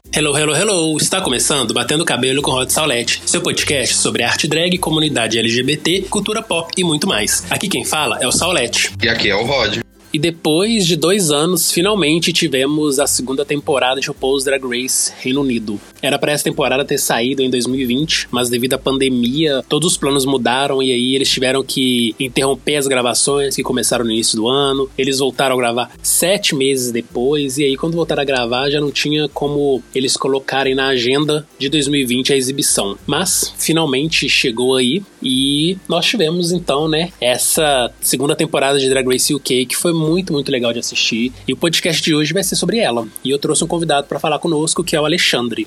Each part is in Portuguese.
Hello, hello, hello! Está começando Batendo Cabelo com Rod Saulete, seu podcast sobre arte drag, comunidade LGBT, cultura pop e muito mais. Aqui quem fala é o Saulete. E aqui é o Rod. E depois de 2 anos, finalmente tivemos a segunda temporada de RuPaul's Drag Race Reino Unido. Era pra essa temporada ter saído em 2020, mas devido à pandemia, todos os planos mudaram e aí eles tiveram que interromper as gravações que começaram no início do ano. Eles voltaram a gravar 7 meses depois e aí quando voltaram a gravar já não tinha como eles colocarem na agenda de 2020 a exibição. Mas finalmente chegou aí e nós tivemos então, né, essa segunda temporada de Drag Race UK que foi muito, muito legal de assistir. E o podcast de hoje vai ser sobre ela. E eu trouxe um convidado para falar conosco, que é o Alexandre.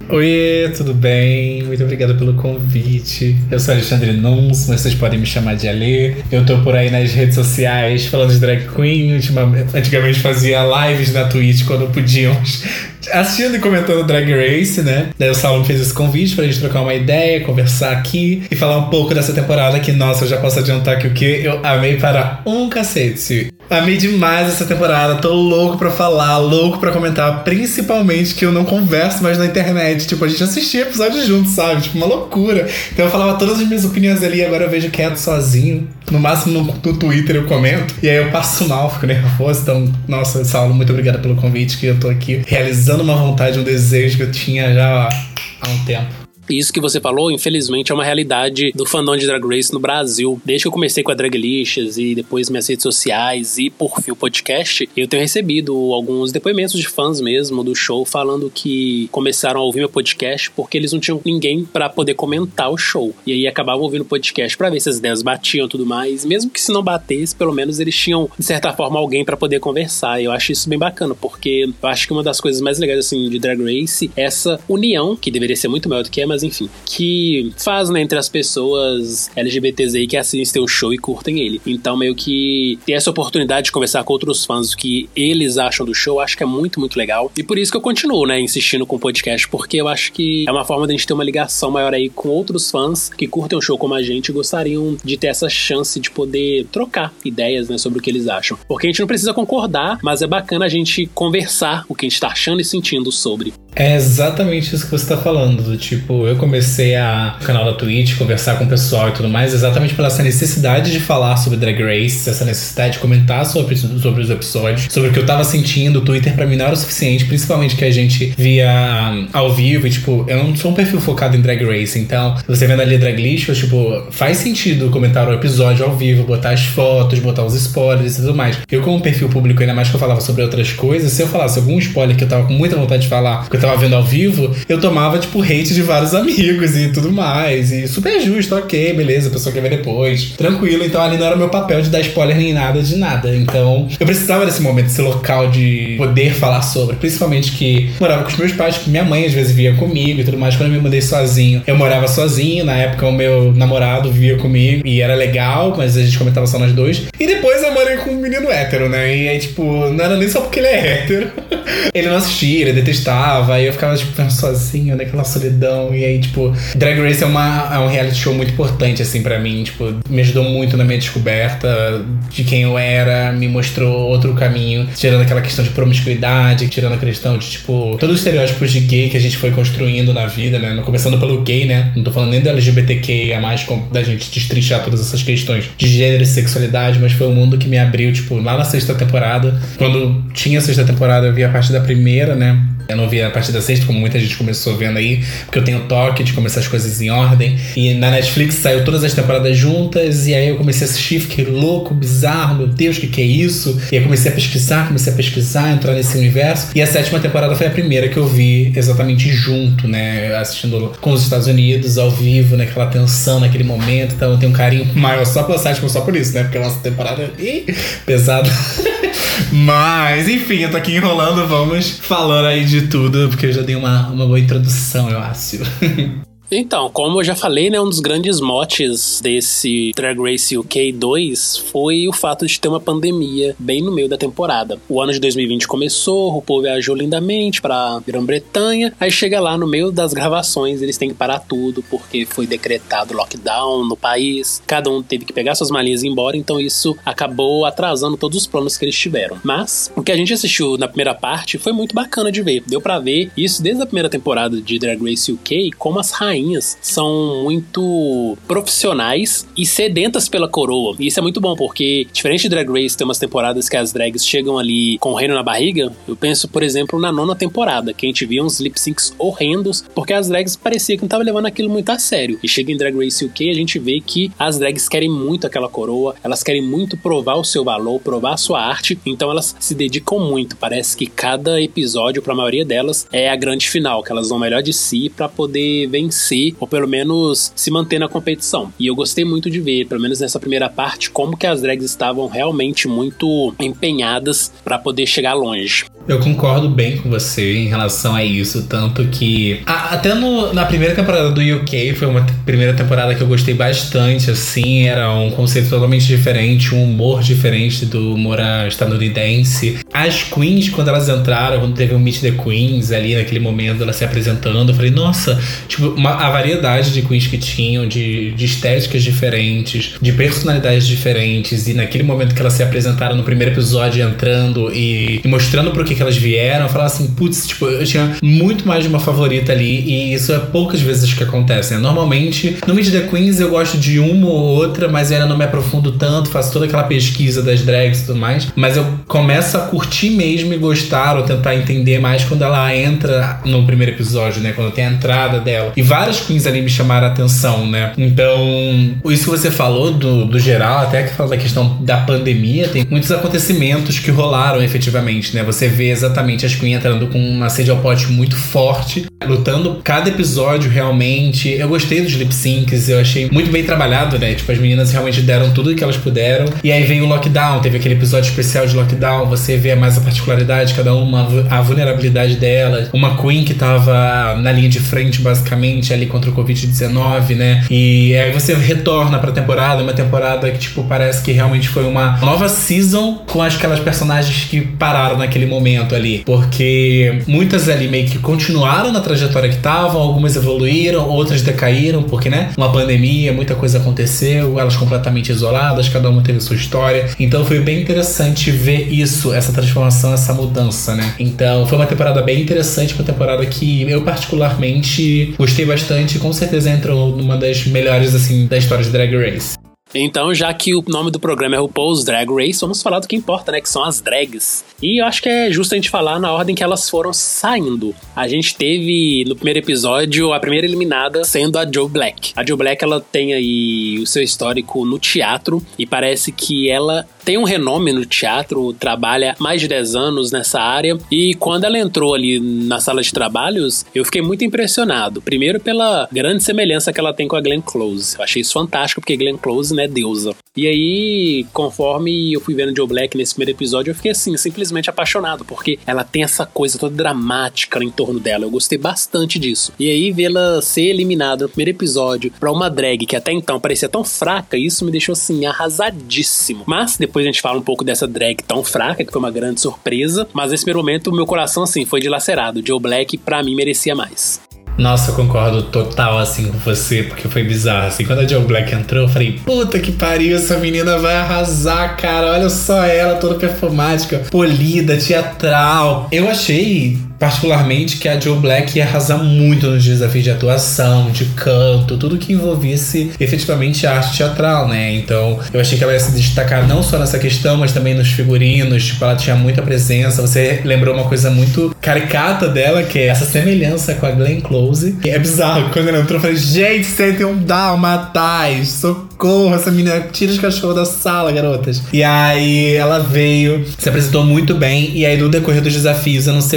Oi, tudo bem? Muito obrigado pelo convite. Eu sou Alexandre Nuns, mas vocês podem me chamar de Ale. Eu tô por aí nas redes sociais falando de drag queen. Antigamente fazia lives na Twitch quando podíamos, assistindo e comentando Drag Race, né? Daí o Saulo me fez esse convite pra gente trocar uma ideia, conversar aqui e falar um pouco dessa temporada que, nossa, eu já posso adiantar que o que eu amei para um cacete. Amei demais essa temporada, tô louco pra falar, louco pra comentar, principalmente que eu não converso mais na internet. Tipo, a gente assistia episódios juntos, sabe? Tipo, uma loucura. Então eu falava todas as minhas opiniões ali, agora eu vejo quieto sozinho. No máximo no Twitter eu comento. E aí eu passo mal, fico nervoso. Então, nossa, Saulo, muito obrigado pelo convite, que eu tô aqui realizando uma vontade, um desejo que eu tinha já há um tempo. Isso que você falou, infelizmente, é uma realidade do fandom de Drag Race no Brasil. Desde que eu comecei com a Draglicious e depois minhas redes sociais e por fim o podcast, eu tenho recebido alguns depoimentos de fãs mesmo do show falando que começaram a ouvir meu podcast porque eles não tinham ninguém pra poder comentar o show. E aí acabavam ouvindo o podcast pra ver se as ideias batiam e tudo mais. Mesmo que se não batesse, pelo menos eles tinham, de certa forma, alguém pra poder conversar. E eu acho isso bem bacana, porque eu acho que uma das coisas mais legais assim, de Drag Race é essa união, que deveria ser muito maior do que é, mas enfim, que faz, né, entre as pessoas LGBTs aí que assistem o show e curtem ele. Então meio que ter essa oportunidade de conversar com outros fãs do que eles acham do show, acho que é muito, muito legal. E por isso que eu continuo, né, insistindo com o podcast, porque eu acho que é uma forma de a gente ter uma ligação maior aí com outros fãs que curtem o show como a gente e gostariam de ter essa chance de poder trocar ideias, né, sobre o que eles acham. Porque a gente não precisa concordar, mas é bacana a gente conversar o que a gente tá achando e sentindo sobre. É exatamente isso que você tá falando, do tipo, eu comecei no canal da Twitch, conversar com o pessoal e tudo mais, exatamente pela essa necessidade de falar sobre Drag Race, essa necessidade de comentar sobre os episódios, sobre o que eu tava sentindo. O Twitter pra mim não era o suficiente, principalmente que a gente via ao vivo e, tipo, eu não sou um perfil focado em Drag Race, então, você vendo ali Draglicious, tipo, faz sentido comentar o episódio ao vivo, botar as fotos, botar os spoilers e tudo mais. Eu, como perfil público, ainda mais que eu falava sobre outras coisas, se eu falasse algum spoiler que eu tava com muita vontade de falar, porque eu tava vendo ao vivo, eu tomava, tipo, hate de vários amigos e tudo mais. E super justo, ok, beleza, a pessoa quer ver depois. Tranquilo, então ali não era o meu papel de dar spoiler nem nada de nada. Então, eu precisava desse momento, desse local de poder falar sobre. Principalmente que morava com os meus pais, que minha mãe às vezes via comigo e tudo mais. Quando eu me mudei sozinho, eu morava sozinho. Na época, o meu namorado via comigo e era legal, mas a gente comentava só nós dois. E depois eu morei com um menino hétero, né? E aí, tipo, não era nem só porque ele é hétero. Ele não assistia, ele detestava. Aí eu ficava, tipo, sozinho, naquela solidão. E aí, tipo, Drag Race é um reality show muito importante, assim, pra mim. Tipo, me ajudou muito na minha descoberta de quem eu era, me mostrou outro caminho, tirando aquela questão de promiscuidade, tirando a questão de, tipo, todos os estereótipos de gay que a gente foi construindo na vida, né? Começando pelo gay, né? Não tô falando nem do LGBTQIA+, da gente destrinchar todas essas questões de gênero e sexualidade, mas foi um mundo que me abriu, tipo, lá na 6ª temporada. Quando tinha a 6ª temporada, eu vi a parte da primeira, né? Eu não vi a partir da 6ª, como muita gente começou vendo aí, porque eu tenho toque de começar as coisas em ordem. E na Netflix saiu todas as temporadas juntas, e aí eu comecei a assistir, fiquei louco, bizarro, meu Deus, o que é isso? E aí comecei a pesquisar, entrar nesse universo. E a 7ª temporada foi a primeira que eu vi exatamente junto, né? Assistindo com os Estados Unidos, ao vivo, naquela tensão, naquele momento. Então eu tenho um carinho maior só pela 7ª, só por isso, né? Porque a nossa temporada é pesada. Mas, enfim, eu tô aqui enrolando, vamos falando aí de tudo, porque eu já dei uma boa introdução, eu acho. Então, como eu já falei, né, um dos grandes motes desse Drag Race UK 2 foi o fato de ter uma pandemia bem no meio da temporada. O ano de 2020 começou, o RuPaul viajou lindamente pra Grã-Bretanha, aí chega lá no meio das gravações, eles têm que parar tudo porque foi decretado lockdown no país, cada um teve que pegar suas malinhas e ir embora, então isso acabou atrasando todos os planos que eles tiveram. Mas o que a gente assistiu na primeira parte foi muito bacana de ver. Deu pra ver isso desde a primeira temporada de Drag Race UK, como as rainhas são muito profissionais e sedentas pela coroa. E isso é muito bom, porque diferente de Drag Race, tem umas temporadas que as drags chegam ali com o reino na barriga. Eu penso, por exemplo, na 9ª temporada, que a gente via uns lip syncs horrendos, porque as drags parecia que não estavam levando aquilo muito a sério. E chega em Drag Race UK, a gente vê que as drags querem muito aquela coroa, elas querem muito provar o seu valor, provar a sua arte, então elas se dedicam muito. Parece que cada episódio, para a maioria delas, é a grande final, que elas dão o melhor de si para poder vencer, ou pelo menos se manter na competição. E eu gostei muito de ver, pelo menos nessa primeira parte, como que as drags estavam realmente muito empenhadas para poder chegar longe. Eu concordo bem com você em relação a isso, tanto que até na primeira temporada do UK foi uma primeira temporada que eu gostei bastante, assim, era um conceito totalmente diferente, um humor diferente do humor estadunidense. As queens, quando elas entraram, quando teve o Meet the Queens ali naquele momento, elas se apresentando, eu falei, nossa, tipo, a variedade de queens que tinham, de estéticas diferentes, de personalidades diferentes, e naquele momento que elas se apresentaram no primeiro episódio, entrando e mostrando pro que elas vieram, eu falava assim, putz, tipo, eu tinha muito mais de uma favorita ali, e isso é poucas vezes que acontece, né? Normalmente, no Meet the Queens eu gosto de uma ou outra, mas eu ainda não me aprofundo tanto, faço toda aquela pesquisa das drags e tudo mais, mas eu começo a curtir mesmo e gostar, ou tentar entender mais quando ela entra no primeiro episódio, né? Quando tem a entrada dela. E várias queens ali me chamaram a atenção, né? Então, isso que você falou do geral, até que fala da questão da pandemia, tem muitos acontecimentos que rolaram efetivamente, né? Você vê exatamente as queens entrando com uma sede ao pote muito forte, lutando cada episódio realmente. Eu gostei dos lip syncs, eu achei muito bem trabalhado, né? Tipo, as meninas realmente deram tudo que elas puderam. E aí vem o lockdown, teve aquele episódio especial de lockdown, você vê mais a particularidade de cada uma, a vulnerabilidade delas. Uma queen que tava na linha de frente, basicamente, ali contra o Covid-19, né? E aí você retorna pra temporada, uma temporada que, tipo, parece que realmente foi uma nova season com aquelas personagens que pararam naquele momento ali. Porque muitas ali meio que continuaram na trajetória que estavam, algumas evoluíram, outras decaíram, porque, né? Uma pandemia, muita coisa aconteceu, elas completamente isoladas, cada uma teve sua história. Então foi bem interessante ver isso, essa transformação, essa mudança, né? Então foi uma temporada bem interessante, uma temporada que eu particularmente gostei bastante e com certeza entrou numa das melhores, assim, da história de Drag Race. Então, já que o nome do programa é RuPaul's Drag Race, vamos falar do que importa, né? Que são as drags. E eu acho que é justo a gente falar na ordem que elas foram saindo. A gente teve, no primeiro episódio, a primeira eliminada sendo a Joe Black. A Joe Black, ela tem aí o seu histórico no teatro e parece que ela tem um renome no teatro, trabalha mais de 10 anos nessa área. E quando ela entrou ali na sala de trabalhos, eu fiquei muito impressionado. Primeiro pela grande semelhança que ela tem com a Glenn Close. Eu achei isso fantástico, porque Glenn Close, né, deusa. E aí, conforme eu fui vendo Joe Black nesse primeiro episódio, eu fiquei assim, simplesmente apaixonado, porque ela tem essa coisa toda dramática em torno dela. Eu gostei bastante disso. E aí, vê-la ser eliminada no primeiro episódio pra uma drag que até então parecia tão fraca, isso me deixou assim, arrasadíssimo. Mas depois a gente fala um pouco dessa drag tão fraca, que foi uma grande surpresa. Mas nesse primeiro momento, o meu coração, assim, foi dilacerado. Joe Black, pra mim, merecia mais. Nossa, eu concordo total, assim, com você, porque foi bizarro, assim, quando a Joe Black entrou, eu falei, puta que pariu, essa menina vai arrasar, cara, olha só ela, toda performática, polida, teatral. Eu achei, particularmente, que a Joe Black ia arrasar muito nos desafios de atuação, de canto, tudo que envolvesse efetivamente a arte teatral, né? Então, eu achei que ela ia se destacar não só nessa questão, mas também nos figurinos, tipo, ela tinha muita presença. Você lembrou uma coisa muito caricata dela, que é essa semelhança com a Glenn Close. É bizarro, quando ela entrou, eu falei, gente, você tem um dálmatas, socorro, essa menina, tira os cachorros da sala, garotas. E aí, ela veio, se apresentou muito bem, e aí no decorrer dos desafios, eu não sei o que rolou,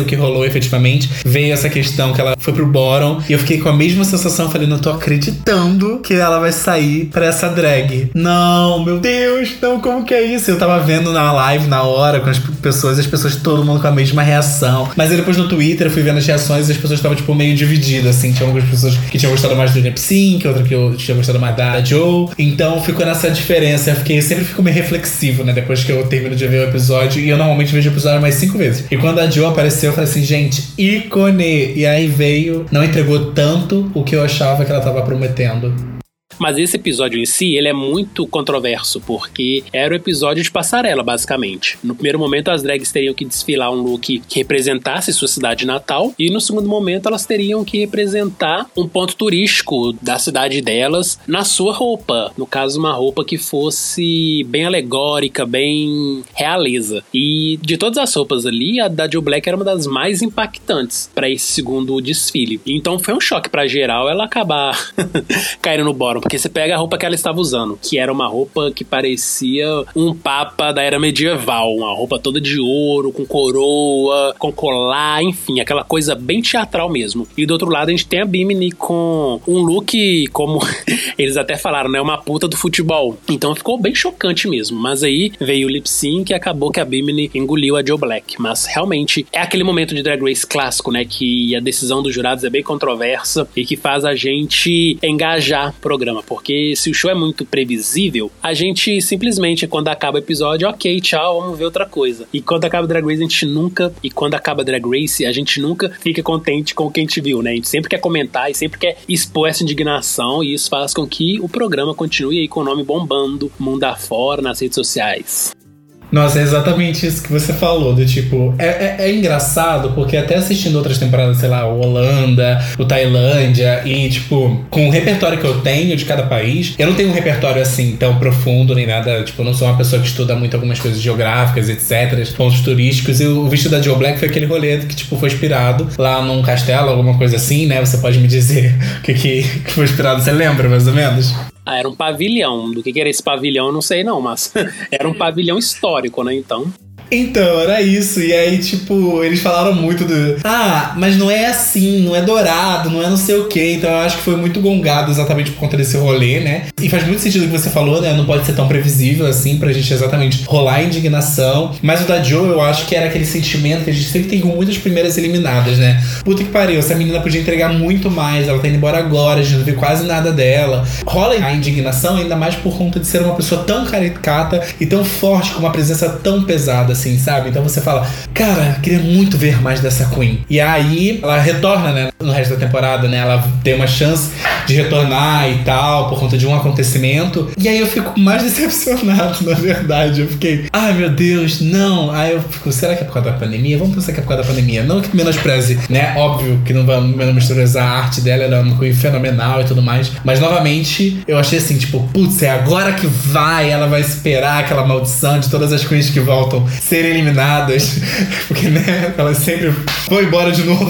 efetivamente, veio essa questão que ela foi pro bottom. E eu fiquei com a mesma sensação. Falei, não tô acreditando que ela vai sair pra essa drag. Não, meu Deus, não, como que é isso? Eu tava vendo na live, na hora, com as pessoas, todo mundo com a mesma reação. Mas aí depois no Twitter eu fui vendo as reações e as pessoas estavam, tipo, meio divididas, assim. Tinha algumas pessoas que tinham gostado mais do Lip Sync, outra que eu tinha gostado mais da Joe. Então ficou nessa diferença. Eu sempre fico meio reflexivo, né? Depois que eu termino de ver o episódio. E eu normalmente vejo o episódio mais 5 vezes. E quando a Joe apareceu, eu falei assim, gente, ícone! E aí veio, não entregou tanto o que eu achava que ela tava prometendo. Mas esse episódio em si, ele é muito controverso, porque era o episódio de passarela, basicamente. No primeiro momento, as drags teriam que desfilar um look que representasse sua cidade natal, e no segundo momento, elas teriam que representar um ponto turístico da cidade delas na sua roupa. No caso, uma roupa que fosse bem alegórica, bem realeza. E de todas as roupas ali, a da Joe Black era uma das mais impactantes para esse segundo desfile. Então foi um choque pra geral ela acabar caindo no bottom. Porque você pega a roupa que ela estava usando, que era uma roupa que parecia um papa da era medieval, uma roupa toda de ouro, com coroa, com colar, enfim, aquela coisa bem teatral mesmo. E do outro lado a gente tem a Bimini com um look, como eles até falaram, né, uma puta do futebol. Então ficou bem chocante mesmo. Mas aí veio o lip sync e acabou que a Bimini engoliu a Joe Black. Mas realmente é aquele momento de Drag Race clássico, né, que a decisão dos jurados é bem controversa e que faz a gente engajar o programa. Porque se o show é muito previsível, a gente simplesmente, quando acaba o episódio, ok, tchau, vamos ver outra coisa. E quando acaba Drag Race, e quando acaba Drag Race, a gente nunca fica contente com o que a gente viu, né? A gente sempre quer comentar e sempre quer expor essa indignação, e isso faz com que o programa continue aí com o nome bombando mundo afora nas redes sociais. Nossa, é exatamente isso que você falou, do tipo, é engraçado, porque até assistindo outras temporadas, sei lá, o Holanda, o Tailândia, e tipo, com o repertório que eu tenho de cada país, eu não tenho um repertório assim tão profundo nem nada, tipo, eu não sou uma pessoa que estuda muito algumas coisas geográficas, etc, pontos turísticos, e o vestido da Joe Black foi aquele rolê que, tipo, foi inspirado lá num castelo, alguma coisa assim, né? Você pode me dizer o que foi inspirado, você lembra, mais ou menos? Ah, era um pavilhão. Do que era esse pavilhão, eu não sei não, mas era um pavilhão histórico, né, então... Então, era isso. E aí, tipo, eles falaram muito do... Ah, mas não é assim, não é dourado, não é não sei o quê. Então eu acho que foi muito gongado exatamente por conta desse rolê, né? E faz muito sentido o que você falou, né? Não pode ser tão previsível assim pra gente exatamente rolar a indignação. Mas o da Joe, eu acho que era aquele sentimento que a gente sempre tem com muitas primeiras eliminadas, né? Puta que pariu, essa menina podia entregar muito mais. Ela tá indo embora agora, a gente não vê quase nada dela. Rola a indignação ainda mais por conta de ser uma pessoa tão caricata e tão forte, com uma presença tão pesada, assim, sabe? Então você fala, cara, queria muito ver mais dessa Queen. E aí ela retorna, né, no resto da temporada, né? Ela tem uma chance de retornar e tal, por conta de um acontecimento. E aí eu fico mais decepcionado, na verdade. Eu fiquei, ai meu Deus, não. Aí eu fico, será que é por causa da pandemia? Vamos pensar que é por causa da pandemia. Não que menospreze, né? Óbvio que não vamos menosprezar a arte dela, ela é uma Queen fenomenal e tudo mais. Mas novamente, eu achei assim, tipo, putz, é agora que ela vai esperar aquela maldição de todas as Queens que voltam serem eliminadas, porque, né, ela sempre foi embora de novo.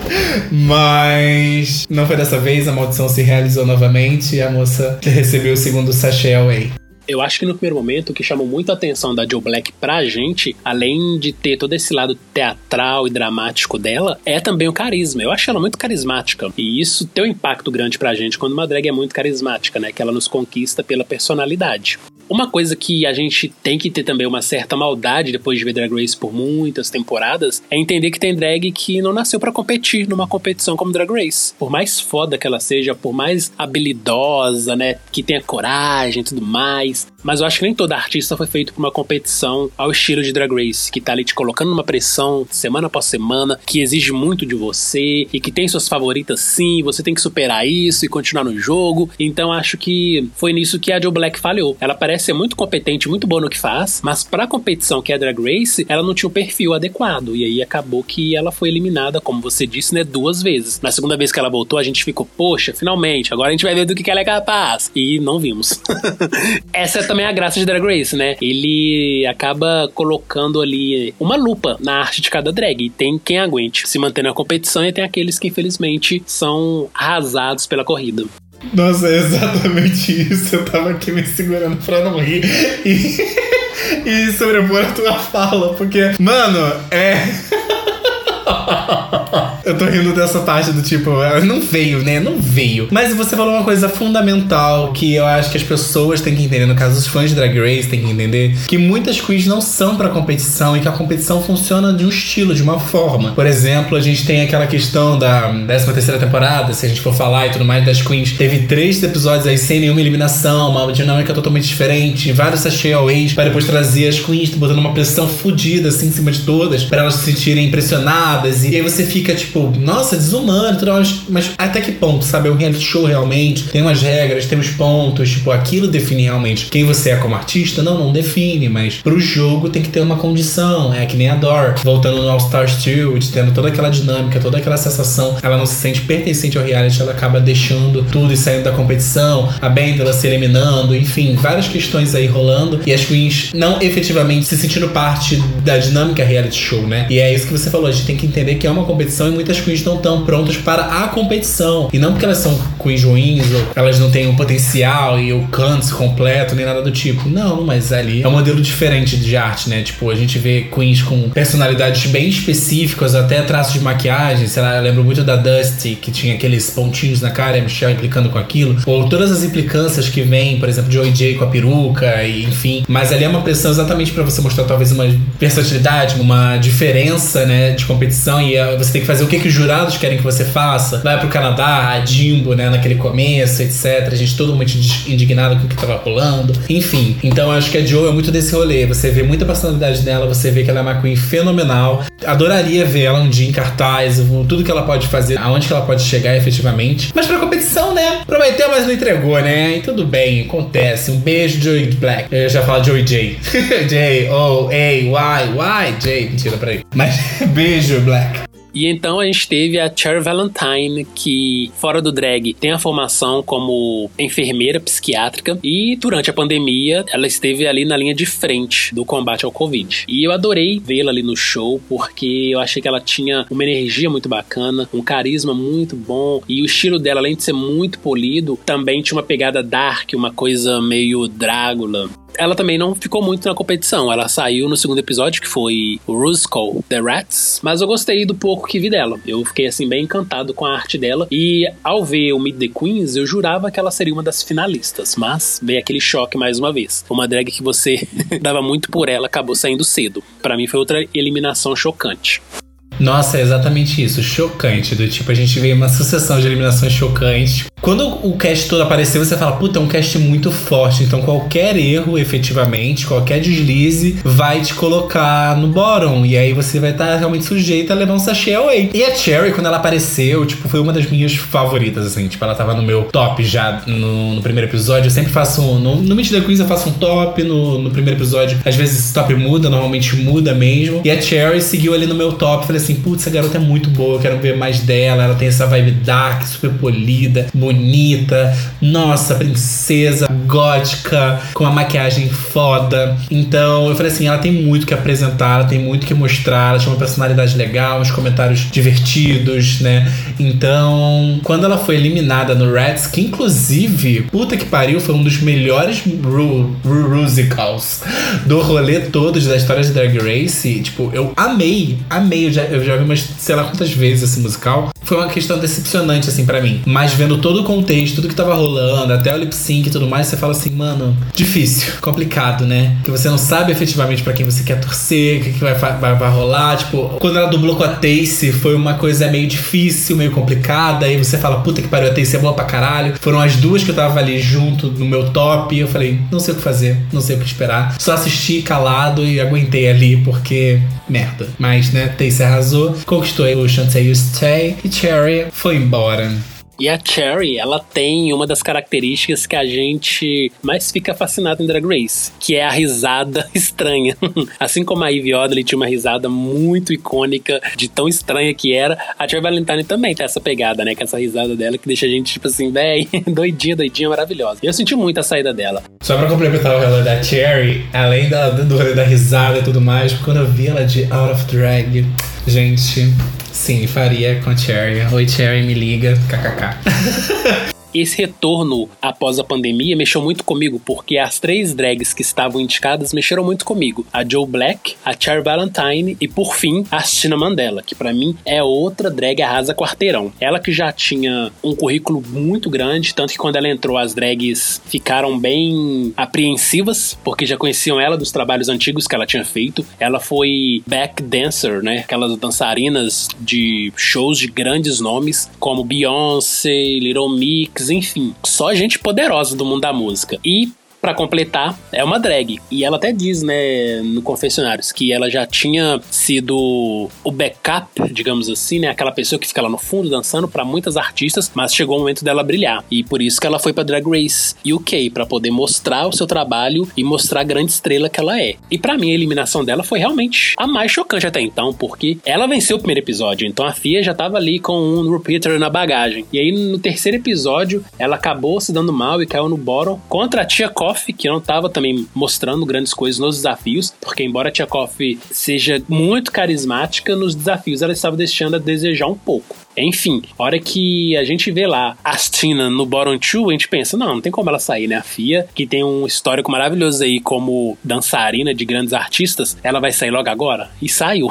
Mas não foi dessa vez, a maldição se realizou novamente e a moça recebeu o segundo sachê away. Eu acho que no primeiro momento o que chamou muito a atenção da Joe Black pra gente, além de ter todo esse lado teatral e dramático dela, é também o carisma. Eu acho ela muito carismática. E isso tem um impacto grande pra gente quando uma drag é muito carismática, né? Que ela nos conquista pela personalidade. Uma coisa que a gente tem que ter também uma certa maldade depois de ver Drag Race por muitas temporadas é entender que tem drag que não nasceu pra competir numa competição como Drag Race. Por mais foda que ela seja, por mais habilidosa, né, que tenha coragem e tudo mais, mas eu acho que nem toda artista foi feita pra uma competição ao estilo de Drag Race, que tá ali te colocando numa pressão semana após semana, que exige muito de você e que tem suas favoritas sim, você tem que superar isso e continuar no jogo. Então acho que foi nisso que a Joe Black falhou. Ela parece ser muito competente, muito boa no que faz, mas pra competição que é a Drag Race, ela não tinha um perfil adequado, e aí acabou que ela foi eliminada, como você disse, né, 2 vezes. Na segunda vez que ela voltou, a gente ficou, poxa, finalmente, agora a gente vai ver do que ela é capaz. E não vimos. Essa é também a graça de Drag Race, né? Ele acaba colocando ali uma lupa na arte de cada drag, e tem quem aguente se manter na competição, e tem aqueles que infelizmente são arrasados pela corrida. Nossa, é exatamente isso. Eu tava aqui me segurando pra não rir e sobrepor a tua fala, porque, mano, Eu tô rindo dessa parte do tipo, ela não veio, né? Não veio. Mas você falou uma coisa fundamental que eu acho que as pessoas têm que entender, no caso os fãs de Drag Race têm que entender, que muitas queens não são pra competição e que a competição funciona de um estilo, de uma forma. Por exemplo, a gente tem aquela questão da 13ª temporada, se a gente for falar e tudo mais, das queens. Teve 3 episódios aí sem nenhuma eliminação, uma dinâmica totalmente diferente, vários sachê aways, pra depois trazer as queens botando uma pressão fodida assim em cima de todas, pra elas se sentirem impressionadas. E aí você fica tipo, nossa, desumano, tudo, mas até que ponto, sabe? É um reality show realmente, tem umas regras, tem uns pontos, tipo, aquilo define realmente quem você é como artista? Não define, mas pro jogo tem que ter uma condição, é que nem a Dor, voltando no All Stars 2, tendo toda aquela dinâmica, toda aquela sensação, ela não se sente pertencente ao reality, ela acaba deixando tudo e saindo da competição, a Band ela se eliminando, enfim, várias questões aí rolando, e as queens não efetivamente se sentindo parte da dinâmica reality show, né? E é isso que você falou, a gente tem que entender que é uma competição e muitas queens não estão prontas para a competição, e não porque elas são queens ruins ou elas não têm o potencial e o canto completo, nem nada do tipo, não, mas ali é um modelo diferente de arte, né? Tipo, a gente vê queens com personalidades bem específicas, até traços de maquiagem, sei lá, eu lembro muito da Dusty, que tinha aqueles pontinhos na cara, e a Michelle implicando com aquilo, ou todas as implicâncias que vêm, por exemplo, Joey J com a peruca, e enfim, mas ali é uma pressão exatamente pra você mostrar talvez uma versatilidade, uma diferença, né, de competição, e você tem que fazer o que os jurados querem que você faça. Vai pro Canadá, a Jimbo, né, naquele começo, etc, a gente todo mundo indignado com o que tava rolando, enfim, então eu acho que a Jo é muito desse rolê, você vê muita personalidade dela, você vê que ela é uma queen fenomenal, adoraria ver ela um dia em cartaz, tudo que ela pode fazer, aonde que ela pode chegar efetivamente, mas pra competição, né, prometeu, mas não entregou, né, e tudo bem, acontece, um beijo Joey Black, eu já falo Joey J, J-O-A-Y, mentira, peraí, mas beijo Black. E então a gente teve a Cherry Valentine, que fora do drag tem a formação como enfermeira psiquiátrica, e durante a pandemia ela esteve ali na linha de frente do combate ao Covid. E eu adorei vê-la ali no show, porque eu achei que ela tinha uma energia muito bacana, um carisma muito bom, e o estilo dela, além de ser muito polido, também tinha uma pegada dark, uma coisa meio Drácula. Ela também não ficou muito na competição. Ela saiu no segundo episódio, que foi o Ruskell The Rats. Mas eu gostei do pouco que vi dela. Eu fiquei, assim, bem encantado com a arte dela. E ao ver o Meet the Queens, eu jurava que ela seria uma das finalistas. Mas veio aquele choque mais uma vez. Uma drag que você dava muito por ela, acabou saindo cedo. Pra mim foi outra eliminação chocante. Nossa, é exatamente isso, chocante. Do tipo, a gente vê uma sucessão de eliminações chocantes. Quando o cast todo apareceu, você fala, puta, é um cast muito forte. Então qualquer erro, efetivamente, qualquer deslize, vai te colocar no bottom. E aí você vai estar realmente sujeito a levar um sachê away. E a Cherry, quando ela apareceu, tipo, foi uma das minhas favoritas, assim. Tipo, ela tava no meu top já no primeiro episódio. Eu sempre faço no Meet the Queens eu faço um top. No primeiro episódio, às vezes esse top muda, normalmente muda mesmo. E a Cherry seguiu ali no meu top. Falei assim, putz, essa garota é muito boa, eu quero ver mais dela. Ela tem essa vibe dark, super polida, bonita, nossa, princesa, gótica, com uma maquiagem foda. Então eu falei assim, ela tem muito que apresentar, ela tem muito que mostrar, ela tinha uma personalidade legal, uns comentários divertidos, né? Então, quando ela foi eliminada no Rats, que inclusive, puta que pariu, foi um dos melhores musicals do rolê todo da história de Drag Race, tipo, eu amei, eu já vi umas, sei lá quantas vezes esse musical. Foi uma questão decepcionante, assim, pra mim. Mas vendo todo o contexto, tudo que tava rolando, até o lip sync e tudo mais, você fala assim, mano, difícil, complicado, né? Que você não sabe efetivamente pra quem você quer torcer, o que vai rolar. Tipo, quando ela dublou com a Tayce, foi uma coisa meio difícil, meio complicada. Aí você fala, puta que pariu, a Tayce é boa pra caralho. Foram as duas que eu tava ali junto no meu top. E eu falei, não sei o que fazer, não sei o que esperar. Só assisti calado e aguentei ali, porque merda. Mas, né, Tayce arrasou, conquistou o Shantae You Stay e Cherry foi embora. E a Cherry, ela tem uma das características que a gente mais fica fascinado em Drag Race, que é a risada estranha. Assim como a Yvie Oddly tinha uma risada muito icônica, de tão estranha que era, a Cherry Valentine também tem essa pegada, né? Com essa risada dela que deixa a gente, tipo assim, véi, doidinha, maravilhosa. E eu senti muito a saída dela. Só pra complementar o rolê da Cherry, além do rolê da risada e tudo mais, quando eu vi ela de Out of Drag, gente... Sim, faria com a Cherry. Oi, Cherry, me liga. KKK. esse retorno após a pandemia mexeu muito comigo, porque as 3 drags que estavam indicadas mexeram muito comigo. A Joe Black, a Cher Valentine e, por fim, a Astina Mandela, que pra mim é outra drag arrasa quarteirão. Ela que já tinha um currículo muito grande, tanto que quando ela entrou as drags ficaram bem apreensivas, porque já conheciam ela dos trabalhos antigos que ela tinha feito. Ela foi back dancer, né? Aquelas dançarinas de shows de grandes nomes, como Beyoncé, Little Mix, enfim. Só gente poderosa do mundo da música. E pra completar, é uma drag. E ela até diz, né, no Confessionários, que ela já tinha sido o backup, digamos assim, né, aquela pessoa que fica lá no fundo dançando pra muitas artistas, mas chegou o momento dela brilhar. E por isso que ela foi pra Drag Race UK, pra poder mostrar o seu trabalho e mostrar a grande estrela que ela é. E pra mim, a eliminação dela foi realmente a mais chocante até então, porque ela venceu o primeiro episódio, então a Fia já tava ali com um repeater na bagagem. E aí, no terceiro episódio, ela acabou se dando mal e caiu no bottom contra a Tia Coffee, que não estava também mostrando grandes coisas nos desafios, porque embora a Tia Coffee seja muito carismática, nos desafios ela estava deixando a desejar um pouco. Enfim, a hora que a gente vê lá a Astina no bottom 2, a gente pensa, não tem como ela sair, né? A Fia, que tem um histórico maravilhoso aí como dançarina de grandes artistas, ela vai sair logo agora? E saiu.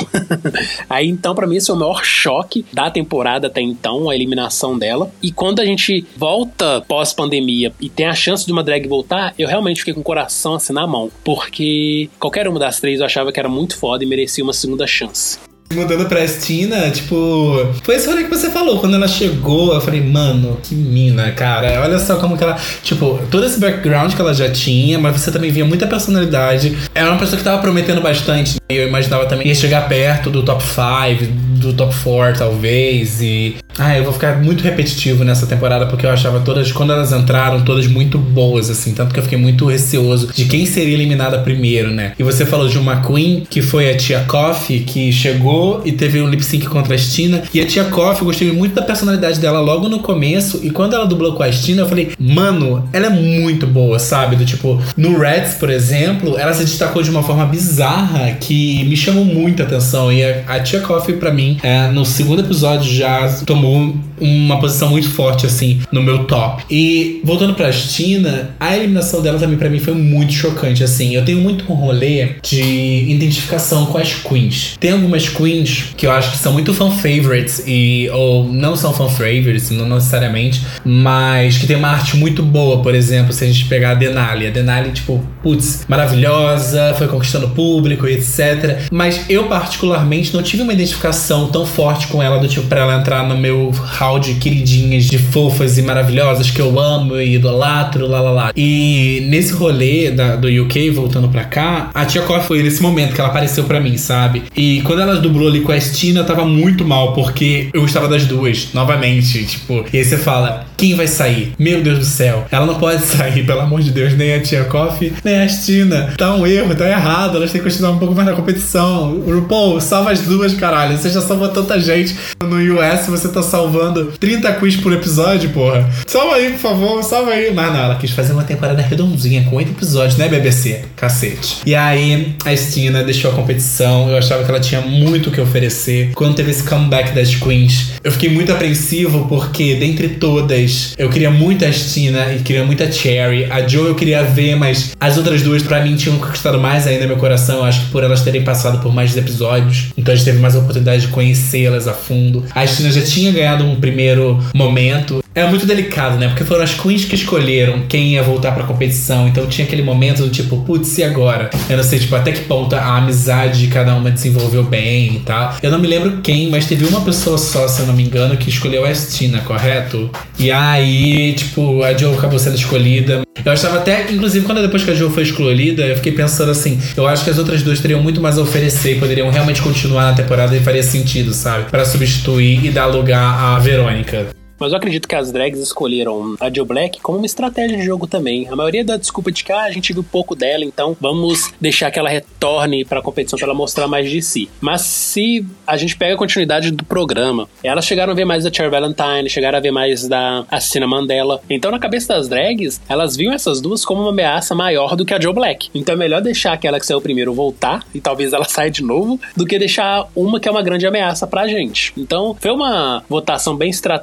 Aí então, pra mim, esse é o maior choque da temporada até então, a eliminação dela. E quando a gente volta pós-pandemia e tem a chance de uma drag voltar, eu realmente fiquei com o coração assim na mão, porque qualquer uma das 3 eu achava que era muito foda e merecia uma segunda chance. Mudando pra Astina, tipo, foi esse rolê que você falou. Quando ela chegou, eu falei, mano, que mina, cara. Olha só como que ela, tipo, todo esse background que ela já tinha, mas você também via muita personalidade. Era uma pessoa que tava prometendo bastante. Eu imaginava também que ia chegar perto do top 5, do top 4, talvez. E eu vou ficar muito repetitivo nessa temporada, porque eu achava todas, quando elas entraram, todas muito boas, assim. Tanto que eu fiquei muito receoso de quem seria eliminada primeiro, né? E você falou de uma queen, que foi a Tia Coffee, que chegou e teve um lip sync contra a Astina. E a Tia Coffee, eu gostei muito da personalidade dela logo no começo. E quando ela dublou com a Astina, eu falei, mano, ela é muito boa, sabe? Do tipo, no Reds, por exemplo, ela se destacou de uma forma bizarra que me chamou muita atenção. E a Tia Coffee, pra mim, no segundo episódio já tomou uma posição muito forte, assim, no meu top. E voltando pra Astina, a eliminação dela também pra mim foi muito chocante, assim. Eu tenho muito um rolê de identificação com as queens. Tem algumas queens que eu acho que são muito fan favorites ou não são fan favorites, não necessariamente, mas que tem uma arte muito boa. Por exemplo, se a gente pegar a Denali, tipo, putz, maravilhosa, foi conquistando o público e etc. Mas eu particularmente não tive uma identificação tão forte com ela, do tipo, pra ela entrar no meu hall de queridinhas, de fofas e maravilhosas que eu amo e idolatro, lá. E nesse rolê do UK, voltando pra cá, a Tia Coffee foi nesse momento que ela apareceu pra mim, sabe? E quando ela dublou ali com a Astina, eu tava muito mal, porque eu gostava das duas, novamente, tipo, e aí você fala, quem vai sair? Meu Deus do céu, ela não pode sair, pelo amor de Deus, nem a Tia Coffee, nem a Astina. Tá um erro, tá errado, elas têm que continuar um pouco mais na competição. O RuPaul, salva as duas, caralho, você já salvou tanta gente. No US, você tá salvando 30 quiz por episódio, porra. Salva aí, por favor, salva aí. Mas não, ela quis fazer uma temporada redondinha, com 8 episódios, né, BBC? Cacete. E aí, a Astina deixou a competição, eu achava que ela tinha muito o que oferecer. Quando teve esse comeback das queens, eu fiquei muito apreensivo, porque dentre todas, eu queria muito a Astina e queria muito a Cherry. A Joe eu queria ver, mas as outras duas pra mim tinham conquistado mais ainda meu coração. Eu acho que por elas terem passado por mais episódios, então a gente teve mais a oportunidade de conhecê-las a fundo. A Astina já tinha ganhado um primeiro momento. É muito delicado, né? Porque foram as queens que escolheram quem ia voltar pra competição. Então tinha aquele momento do tipo, putz, e agora? Eu não sei, tipo, até que ponto a amizade de cada uma desenvolveu bem e tal. Eu não me lembro quem, mas teve uma pessoa só, se eu não me engano, que escolheu a Astina, correto? E aí, tipo, a Joe acabou sendo escolhida. Eu achava até, inclusive, depois que a Joe foi escolhida, eu fiquei pensando assim, eu acho que as outras duas teriam muito mais a oferecer e poderiam realmente continuar na temporada e faria sentido, sabe? Pra substituir e dar lugar à Verônica. Mas eu acredito que as drags escolheram a Joe Black como uma estratégia de jogo também. A maioria dá desculpa de que a gente viu pouco dela, então vamos deixar que ela retorne pra competição pra ela mostrar mais de si. Mas se a gente pega a continuidade do programa, elas chegaram a ver mais da Cher Valentine, chegaram a ver mais da Astina Mandela. Então na cabeça das drags, elas viam essas duas como uma ameaça maior do que a Joe Black. Então é melhor deixar aquela que saiu primeiro voltar, e talvez ela saia de novo, do que deixar uma que é uma grande ameaça pra gente. Então foi uma votação bem estratégica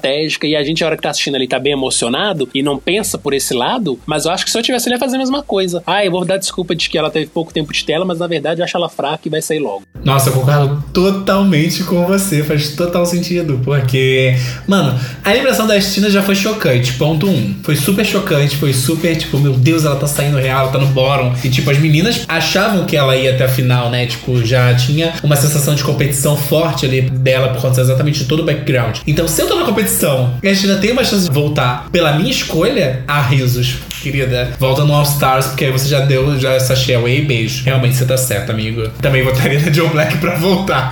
polêmica, e a gente, a hora que tá assistindo ali, tá bem emocionado e não pensa por esse lado, mas eu acho que se eu tivesse, ele ia fazer a mesma coisa. Eu vou dar desculpa de que ela teve pouco tempo de tela, mas na verdade eu acho ela fraca e vai sair logo. Nossa, eu concordo totalmente com você, faz total sentido, porque, mano, a eliminação da Astina já foi chocante, ponto 1. Foi super chocante, foi super, tipo, meu Deus, ela tá saindo real, ela tá no bottom. E, tipo, as meninas achavam que ela ia até a final, né? Tipo, já tinha uma sensação de competição forte ali dela por conta exatamente de todo o background. Então, se eu tô na competição e a Astina tem uma chance de voltar pela minha escolha, risos, querida. Volta no All Stars, porque aí você já deu essa away, beijo. Realmente você tá certo, amigo. Também votaria na Joe Black pra voltar.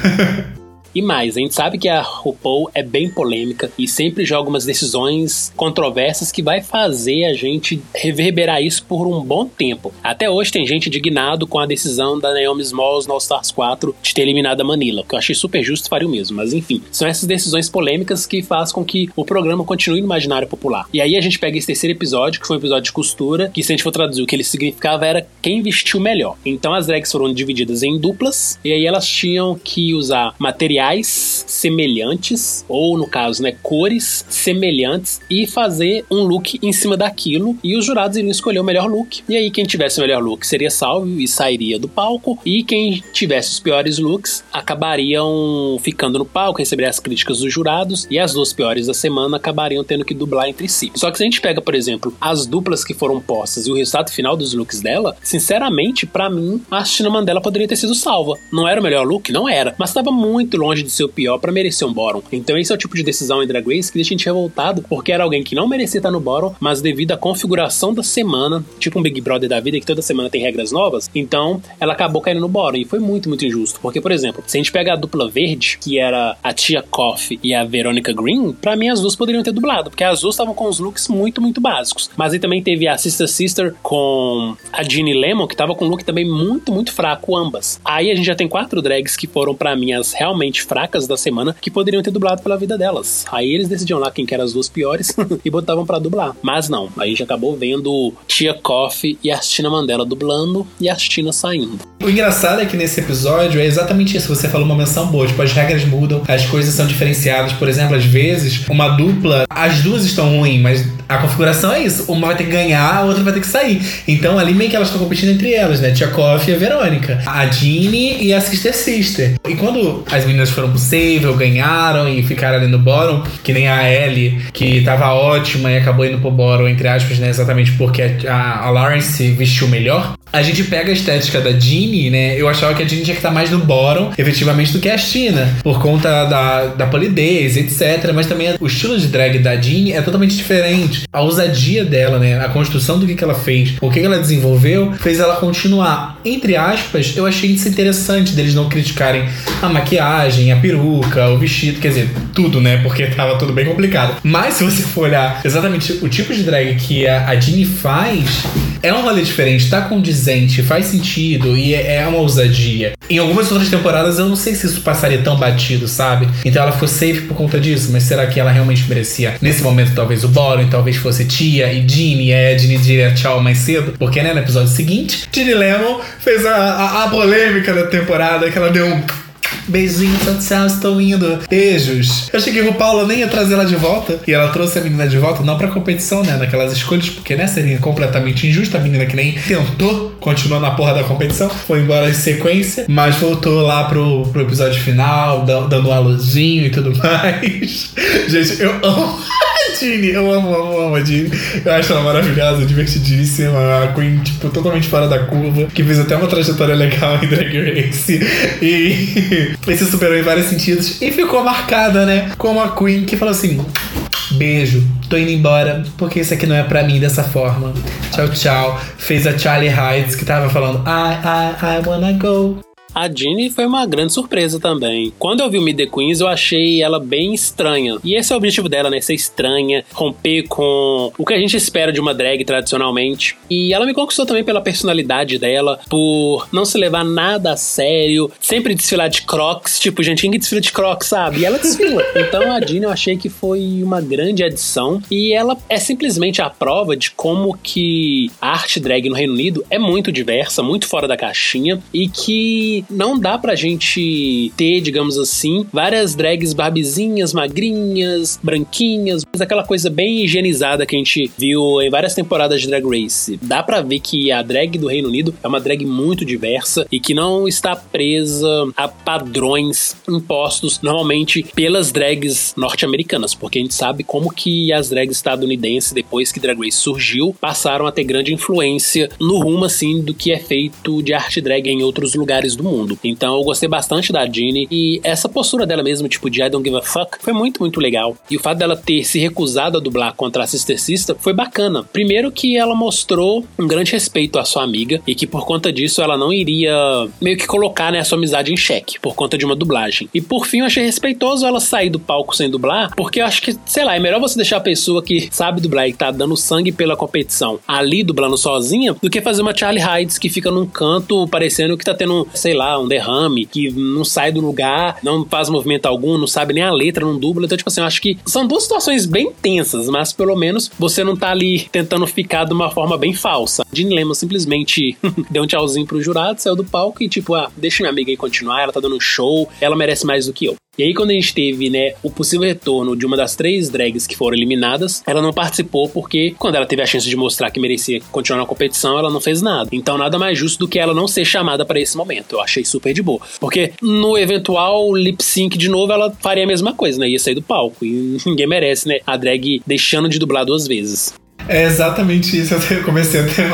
E mais, a gente sabe que a RuPaul é bem polêmica e sempre joga umas decisões controversas que vai fazer a gente reverberar isso por um bom tempo. Até hoje tem gente indignado com a decisão da Naomi Smalls no All Stars 4 de ter eliminado a Manila, que eu achei super justo e faria o mesmo. Mas enfim, são essas decisões polêmicas que fazem com que o programa continue no imaginário popular. E aí a gente pega esse terceiro episódio, que foi um episódio de costura, que se a gente for traduzir o que ele significava era quem vestiu melhor. Então as drags foram divididas em duplas, e aí elas tinham que usar materiais semelhantes, ou no caso, né, cores semelhantes, e fazer um look em cima daquilo, e os jurados iriam escolher o melhor look. E aí quem tivesse o melhor look seria salvo e sairia do palco, e quem tivesse os piores looks acabariam ficando no palco, receberiam as críticas dos jurados, e as duas piores da semana acabariam tendo que dublar entre si. Só que se a gente pega, por exemplo, as duplas que foram postas e o resultado final dos looks dela, sinceramente, pra mim, a Astina Mandela poderia ter sido salva. Não era o melhor look? Não era. Mas estava muito longe de ser o pior pra merecer um bottom. Então esse é o tipo de decisão em Drag Race que deixa a gente revoltado, porque era alguém que não merecia estar no bottom, mas devido à configuração da semana, tipo um Big Brother da vida, que toda semana tem regras novas, então ela acabou caindo no bottom, e foi muito, muito injusto. Porque, por exemplo, se a gente pega a dupla verde, que era a Tia Kofi e a Veronica Green, pra mim as duas poderiam ter dublado, porque as duas estavam com os looks muito, muito básicos. Mas aí também teve a Sister Sister com a Ginny Lemon, que tava com um look também muito, muito fraco, ambas. Aí a gente já tem 4 drags que foram, pra mim, as realmente fracas da semana, que poderiam ter dublado pela vida delas. Aí eles decidiam lá quem que eram as duas piores e botavam pra dublar. Mas não, a gente acabou vendo Tia Kofi e a Astina Mandela dublando e a Astina saindo. O engraçado é que nesse episódio é exatamente isso. Você falou uma menção boa, tipo, as regras mudam, as coisas são diferenciadas. Por exemplo, às vezes, uma dupla, as duas estão ruins, mas a configuração é isso. Uma vai ter que ganhar, a outra vai ter que sair. Então ali meio que elas estão competindo entre elas, né? Tia Kofi e a Verônica, a Ginny e a Sister Sister. E quando as meninas foram pro Save, ganharam e ficaram ali no bottom, que nem a Ellie, que tava ótima e acabou indo pro bottom, entre aspas, né? Exatamente porque a Lawrence vestiu melhor. A gente pega a estética da Ginny, né? Eu achava que a Ginny tinha que estar mais no bottom, efetivamente, do que a Astina, por conta da polidez, etc. Mas também o estilo de drag da Ginny é totalmente diferente. A ousadia dela, né? A construção do que ela fez, o que ela desenvolveu, fez ela continuar. Entre aspas, eu achei isso interessante deles não criticarem a maquiagem, a peruca, o vestido, quer dizer, tudo, né? Porque tava tudo bem complicado. Mas se você for olhar exatamente o tipo de drag que a Ginny faz, é um rolê diferente, tá condizente, faz sentido e é uma ousadia. Em algumas outras temporadas eu não sei se isso passaria tão batido, sabe? Então ela ficou safe por conta disso, mas será que ela realmente merecia nesse momento talvez o bottom, talvez fosse Tia e Ginny, e a Ginny diria tchau mais cedo? Porque, né, no episódio seguinte, Ginny Lemon fez a polêmica da temporada, que ela deu um beijinho, tchau, estou indo. Beijos. Eu achei que o Paulo nem ia trazer ela de volta. E ela trouxe a menina de volta, não pra competição, né? Naquelas escolhas, porque, né, seria completamente injusta. A menina que nem tentou continuar na porra da competição, foi embora em sequência, mas voltou lá pro episódio final, dando um alôzinho e tudo mais. Gente, eu amo a Ginny. Eu amo a Ginny. Eu acho ela maravilhosa, divertidíssima. A Queen, tipo, totalmente fora da curva, que fez até uma trajetória legal em Drag Race. E se superou em vários sentidos. E ficou marcada, né? Como a Queen, que falou assim: beijo, tô indo embora, porque isso aqui não é pra mim dessa forma. Tchau, tchau. Fez a Charlie Hides, que tava falando I wanna go. A Ginny foi uma grande surpresa também. Quando eu vi o Meet the Queens, eu achei ela bem estranha. E esse é o objetivo dela, né? Ser estranha, romper com o que a gente espera de uma drag tradicionalmente. E ela me conquistou também pela personalidade dela, por não se levar nada a sério, sempre desfilar de Crocs, tipo, gente que desfila de Crocs, sabe? E ela desfila. Então a Ginny eu achei que foi uma grande adição. E ela é simplesmente a prova de como que a arte drag no Reino Unido é muito diversa, muito fora da caixinha, e que não dá pra gente ter, digamos assim, várias drags barbizinhas, magrinhas, branquinhas, mas aquela coisa bem higienizada que a gente viu em várias temporadas de Drag Race. Dá pra ver que a drag do Reino Unido é uma drag muito diversa e que não está presa a padrões impostos normalmente pelas drags norte-americanas, porque a gente sabe como que as drags estadunidenses, depois que Drag Race surgiu, passaram a ter grande influência no rumo, assim, do que é feito de arte drag em outros lugares do mundo. Então eu gostei bastante da Jeannie, e essa postura dela mesmo, tipo, de I don't give a fuck, foi muito, muito legal. E o fato dela ter se recusado a dublar contra a Sister Sister foi bacana. Primeiro que ela mostrou um grande respeito à sua amiga, e que por conta disso ela não iria meio que colocar, né, a sua amizade em xeque, por conta de uma dublagem. E por fim eu achei respeitoso ela sair do palco sem dublar, porque eu acho que, sei lá, é melhor você deixar a pessoa que sabe dublar e tá dando sangue pela competição ali dublando sozinha, do que fazer uma Charlie Hides que fica num canto parecendo que tá tendo, sei lá, um derrame, que não sai do lugar, não faz movimento algum, não sabe nem a letra, não dubla. Então, tipo assim, eu acho que são duas situações bem tensas, mas pelo menos você não tá ali tentando ficar de uma forma bem falsa. Jeannie Lehman simplesmente deu um tchauzinho pro jurado, saiu do palco e tipo, deixa minha amiga aí continuar, ela tá dando um show, ela merece mais do que eu. E aí quando a gente teve, né, o possível retorno de uma das 3 drags que foram eliminadas, ela não participou porque quando ela teve a chance de mostrar que merecia continuar na competição, ela não fez nada. Então nada mais justo do que ela não ser chamada pra esse momento. Eu achei super de boa. Porque no eventual lip sync de novo, ela faria a mesma coisa, né? Ia sair do palco. E ninguém merece, né, a drag deixando de dublar 2 vezes. É exatamente isso. Eu comecei a ter...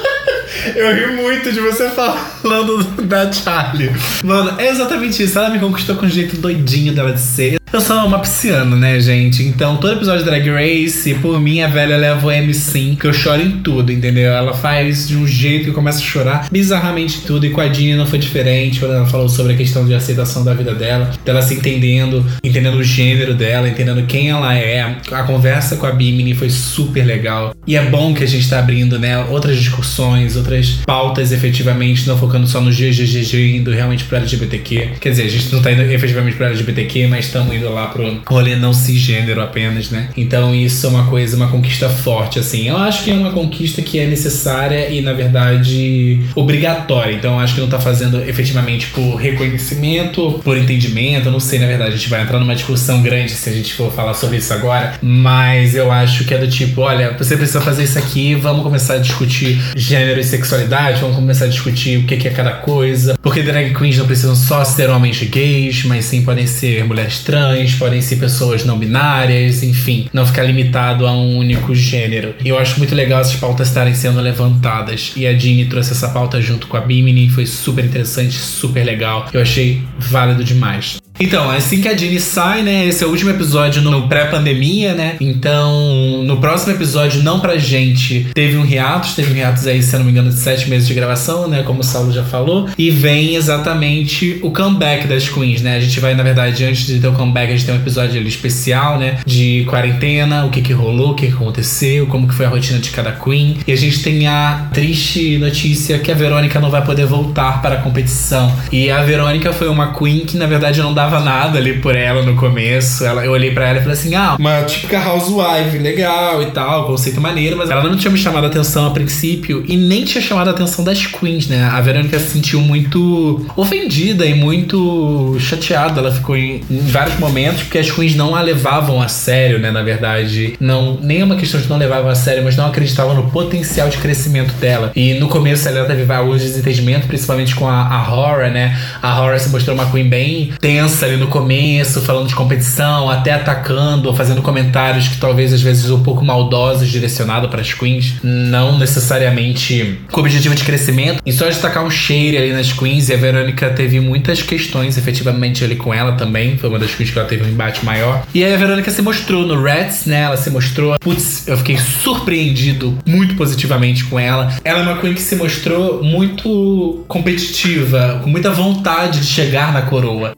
Eu ri muito de você falando da Charlie. Mano, é exatamente isso. Ela me conquistou com o jeito doidinho dela de ser. Eu sou uma pisciana, né, gente? Então, todo episódio de Drag Race, por mim, a velha leva o MC, que eu choro em tudo, entendeu? Ela faz de um jeito que eu começo a chorar bizarramente tudo. E com a Jeannie não foi diferente, quando ela falou sobre a questão de aceitação da vida dela, dela se entendendo o gênero dela, entendendo quem ela é. A conversa com a Bimini foi super legal. E é bom que a gente tá abrindo, né, outras discussões, outras pautas efetivamente, não focando só no GGGG, indo realmente pro LGBTQ. Quer dizer, a gente não tá indo efetivamente pro LGBTQ, mas estamos indo lá pro rolê não cisgênero apenas, né? Então isso é uma coisa, uma conquista forte, assim. Eu acho que é uma conquista que é necessária e, na verdade, obrigatória. Então eu acho que não tá fazendo efetivamente por reconhecimento, por entendimento. Eu não sei, na verdade, a gente vai entrar numa discussão grande se a gente for falar sobre isso agora, mas eu acho que é do tipo, olha, você precisa fazer isso aqui, vamos começar a discutir gênero e sexualidade, vamos começar a discutir o que é cada coisa, porque drag queens não precisam só ser homens gays, mas sim podem ser mulheres trans, podem ser pessoas não binárias, enfim, não ficar limitado a um único gênero. E eu acho muito legal essas pautas estarem sendo levantadas, e a Jeannie trouxe essa pauta junto com a Bimini, foi super interessante, super legal, eu achei válido demais. Então, assim que a Jeannie sai, né, esse é o último episódio no pré-pandemia, né, então no próximo episódio, não pra gente, teve um hiatus aí, se eu não me engano, de 7 meses de gravação, né, como o Saulo já falou, e vem exatamente o comeback das queens, né, a gente vai, na verdade, antes de ter o comeback, a gente tem um episódio ali especial, né, de quarentena, o que rolou, o que aconteceu, como que foi a rotina de cada queen, e a gente tem a triste notícia que a Verônica não vai poder voltar para a competição, e a Verônica foi uma queen que, na verdade, não dava nada ali por ela no começo. Eu olhei pra ela e falei assim, uma típica housewife, legal e tal, conceito maneiro, mas ela não tinha me chamado a atenção a princípio e nem tinha chamado a atenção das queens, né? A Verônica se sentiu muito ofendida e muito chateada. Ela ficou em vários momentos porque as queens não a levavam a sério, né? Na verdade, não, nem é uma questão de não levavam a sério, mas não acreditavam no potencial de crescimento dela. E no começo ela teve vários desentendimentos, principalmente com a Hora, né? A Hora se mostrou uma queen bem tensa ali no começo, falando de competição, até atacando ou fazendo comentários que talvez às vezes um pouco maldosos, direcionado para as queens, não necessariamente com o objetivo de crescimento, e só destacar um shade ali nas queens. E a Verônica teve muitas questões efetivamente ali com ela também, foi uma das queens que ela teve um embate maior. E aí a Verônica se mostrou no Rats, né, ela se mostrou, putz, eu fiquei surpreendido muito positivamente com ela. Ela é uma queen que se mostrou muito competitiva, com muita vontade de chegar na coroa. Ela se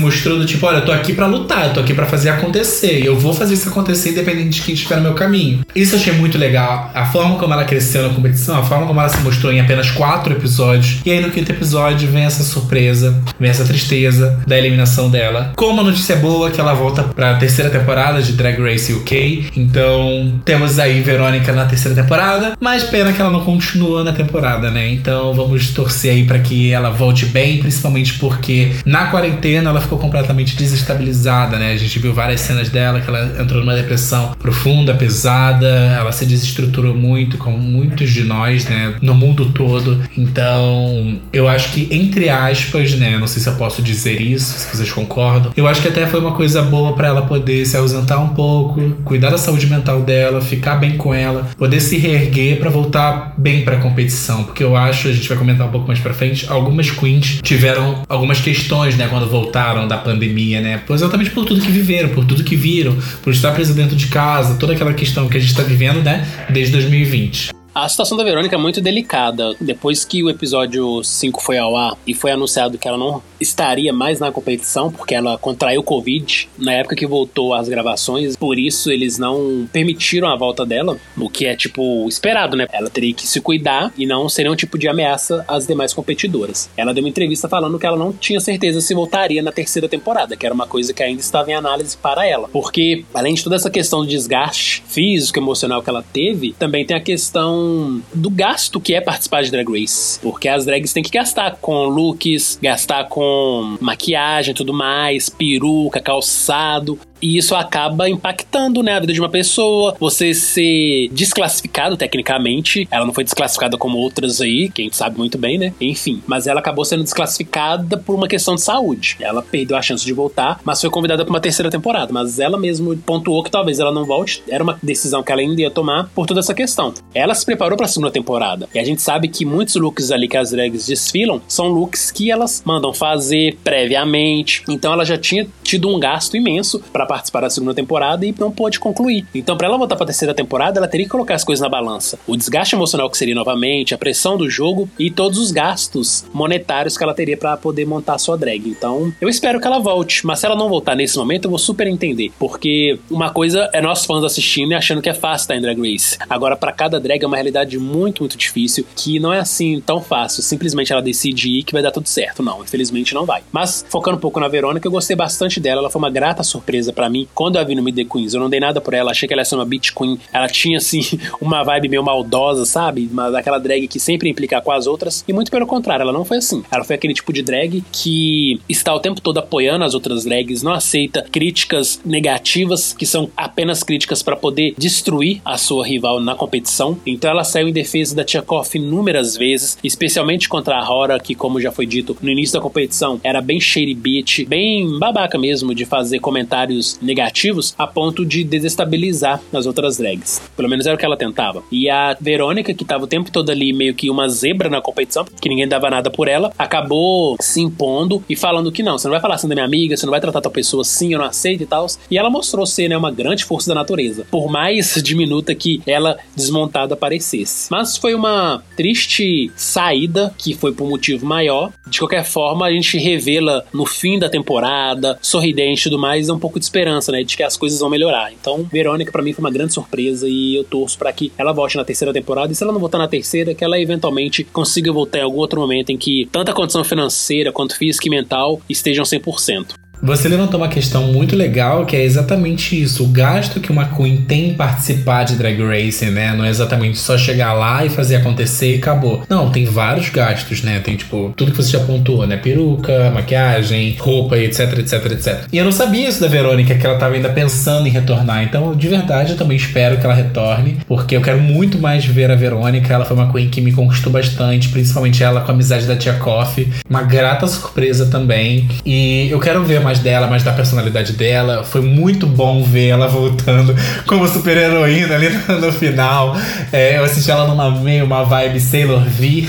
mostrou do tipo, olha, eu tô aqui pra lutar, eu tô aqui pra fazer acontecer. E eu vou fazer isso acontecer independente de quem estiver no meu caminho. Isso eu achei muito legal. A forma como ela cresceu na competição, a forma como ela se mostrou em apenas 4 episódios. E aí no 5º episódio vem essa surpresa, vem essa tristeza da eliminação dela. Como a notícia é boa, que ela volta pra 3ª temporada de Drag Race UK. Então temos aí Verônica na 3ª temporada. Mas pena que ela não continua na temporada, né? Então vamos torcer aí pra que ela volte bem, principalmente porque na quarentena ela ficou completamente desestabilizada, né? A gente viu várias cenas dela que ela entrou numa depressão profunda, pesada, ela se desestruturou muito, como muitos de nós, né? No mundo todo. Então, eu acho que, entre aspas, né? Não sei se eu posso dizer isso, se vocês concordam. Eu acho que até foi uma coisa boa pra ela poder se ausentar um pouco, cuidar da saúde mental dela, ficar bem com ela, poder se reerguer pra voltar bem pra competição. Porque eu acho, a gente vai comentar um pouco mais pra frente, algumas queens tiveram algumas questões, né? Quando voltaram da pandemia, né? Exatamente por tudo que viveram, por tudo que viram, por estar preso dentro de casa, toda aquela questão que a gente tá vivendo, né? Desde 2020. A situação da Verônica é muito delicada. Depois que o episódio 5 foi ao ar e foi anunciado que ela não estaria mais na competição, porque ela contraiu Covid na época que voltou às gravações, por isso eles não permitiram a volta dela, o que é, tipo, esperado, né? Ela teria que se cuidar e não ser nenhum tipo de ameaça às demais competidoras. Ela deu uma entrevista falando que ela não tinha certeza se voltaria na 3ª temporada, que era uma coisa que ainda estava em análise para ela. Porque, além de toda essa questão do desgaste físico, emocional que ela teve, também tem a questão do gasto que é participar de Drag Race. Porque as drags têm que gastar com looks, gastar com maquiagem e tudo mais, peruca, calçado. E isso acaba impactando, né, a vida de uma pessoa. Você ser desclassificado tecnicamente. Ela não foi desclassificada como outras aí, que a gente sabe muito bem, né? Enfim, mas ela acabou sendo desclassificada por uma questão de saúde. Ela perdeu a chance de voltar, mas foi convidada para uma 3ª temporada. Mas ela mesmo pontuou que talvez ela não volte. Era uma decisão que ela ainda ia tomar por toda essa questão. Ela se preparou para a 2ª temporada. E a gente sabe que muitos looks ali que as drags desfilam são looks que elas mandam fazer previamente. Então ela já tinha tido um gasto imenso para participar da 2ª temporada e não pôde concluir. Então, para ela voltar para a 3ª temporada, ela teria que colocar as coisas na balança. O desgaste emocional que seria novamente, a pressão do jogo e todos os gastos monetários que ela teria para poder montar a sua drag. Então, eu espero que ela volte, mas se ela não voltar nesse momento, eu vou super entender, porque uma coisa é nós fãs assistindo e achando que é fácil estar em Drag Race. Agora, para cada drag é uma realidade muito, muito difícil, que não é assim tão fácil. Simplesmente ela decide ir que vai dar tudo certo. Não, infelizmente não vai. Mas, focando um pouco na Verônica, eu gostei bastante dela. Ela foi uma grata surpresa pra mim. Quando eu a vi no Meet the Queens, eu não dei nada por ela. Achei que ela ia ser uma beach queen. Ela tinha, assim, uma vibe meio maldosa, sabe? Mas aquela drag que sempre implica com as outras. E muito pelo contrário, ela não foi assim. Ela foi aquele tipo de drag que está o tempo todo apoiando as outras drags, não aceita críticas negativas, que são apenas críticas pra poder destruir a sua rival na competição. Então ela saiu em defesa da Tchaikovsky inúmeras vezes, especialmente contra a Hora, que, como já foi dito no início da competição, era bem shady bitch, bem babaca mesmo, de fazer comentários negativos a ponto de desestabilizar as outras drags. Pelo menos era o que ela tentava. E a Verônica, que tava o tempo todo ali meio que uma zebra na competição, que ninguém dava nada por ela, acabou se impondo e falando que não, você não vai falar assim da minha amiga, você não vai tratar tua pessoa assim, eu não aceito e tal. E ela mostrou ser, né, uma grande força da natureza, por mais diminuta que ela desmontada parecesse. Mas foi uma triste saída, que foi por motivo maior. De qualquer forma, a gente revê-la no fim da temporada, sorridente e tudo mais, dá um pouco de esperança, né, de que as coisas vão melhorar. Então, Verônica pra mim foi uma grande surpresa e eu torço pra que ela volte na 3ª temporada, e se ela não voltar na 3ª, que ela eventualmente consiga voltar em algum outro momento em que tanta condição financeira quanto física e mental estejam 100%. Você levantou uma questão muito legal, que é exatamente isso. O gasto que uma Queen tem em participar de Drag Race, né? Não é exatamente só chegar lá e fazer acontecer e acabou. Não, tem vários gastos, né? Tem, tipo, tudo que você já pontuou, né? Peruca, maquiagem, roupa, etc, etc, etc. E eu não sabia isso da Verônica, que ela tava ainda pensando em retornar. Então, de verdade, eu também espero que ela retorne, porque eu quero muito mais ver a Verônica. Ela foi uma Queen que me conquistou bastante, principalmente ela com a amizade da Tia Coffee. Uma grata surpresa também. E eu quero ver mais dela, mais da personalidade dela. Foi muito bom ver ela voltando como super heroína ali no final. Eu assisti ela numa meio uma vibe Sailor V.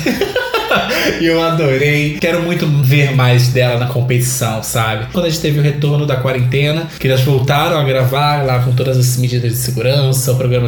E eu adorei. Quero muito ver mais dela na competição, sabe? Quando a gente teve o retorno da quarentena, que elas voltaram a gravar lá com todas as medidas de segurança, o programa se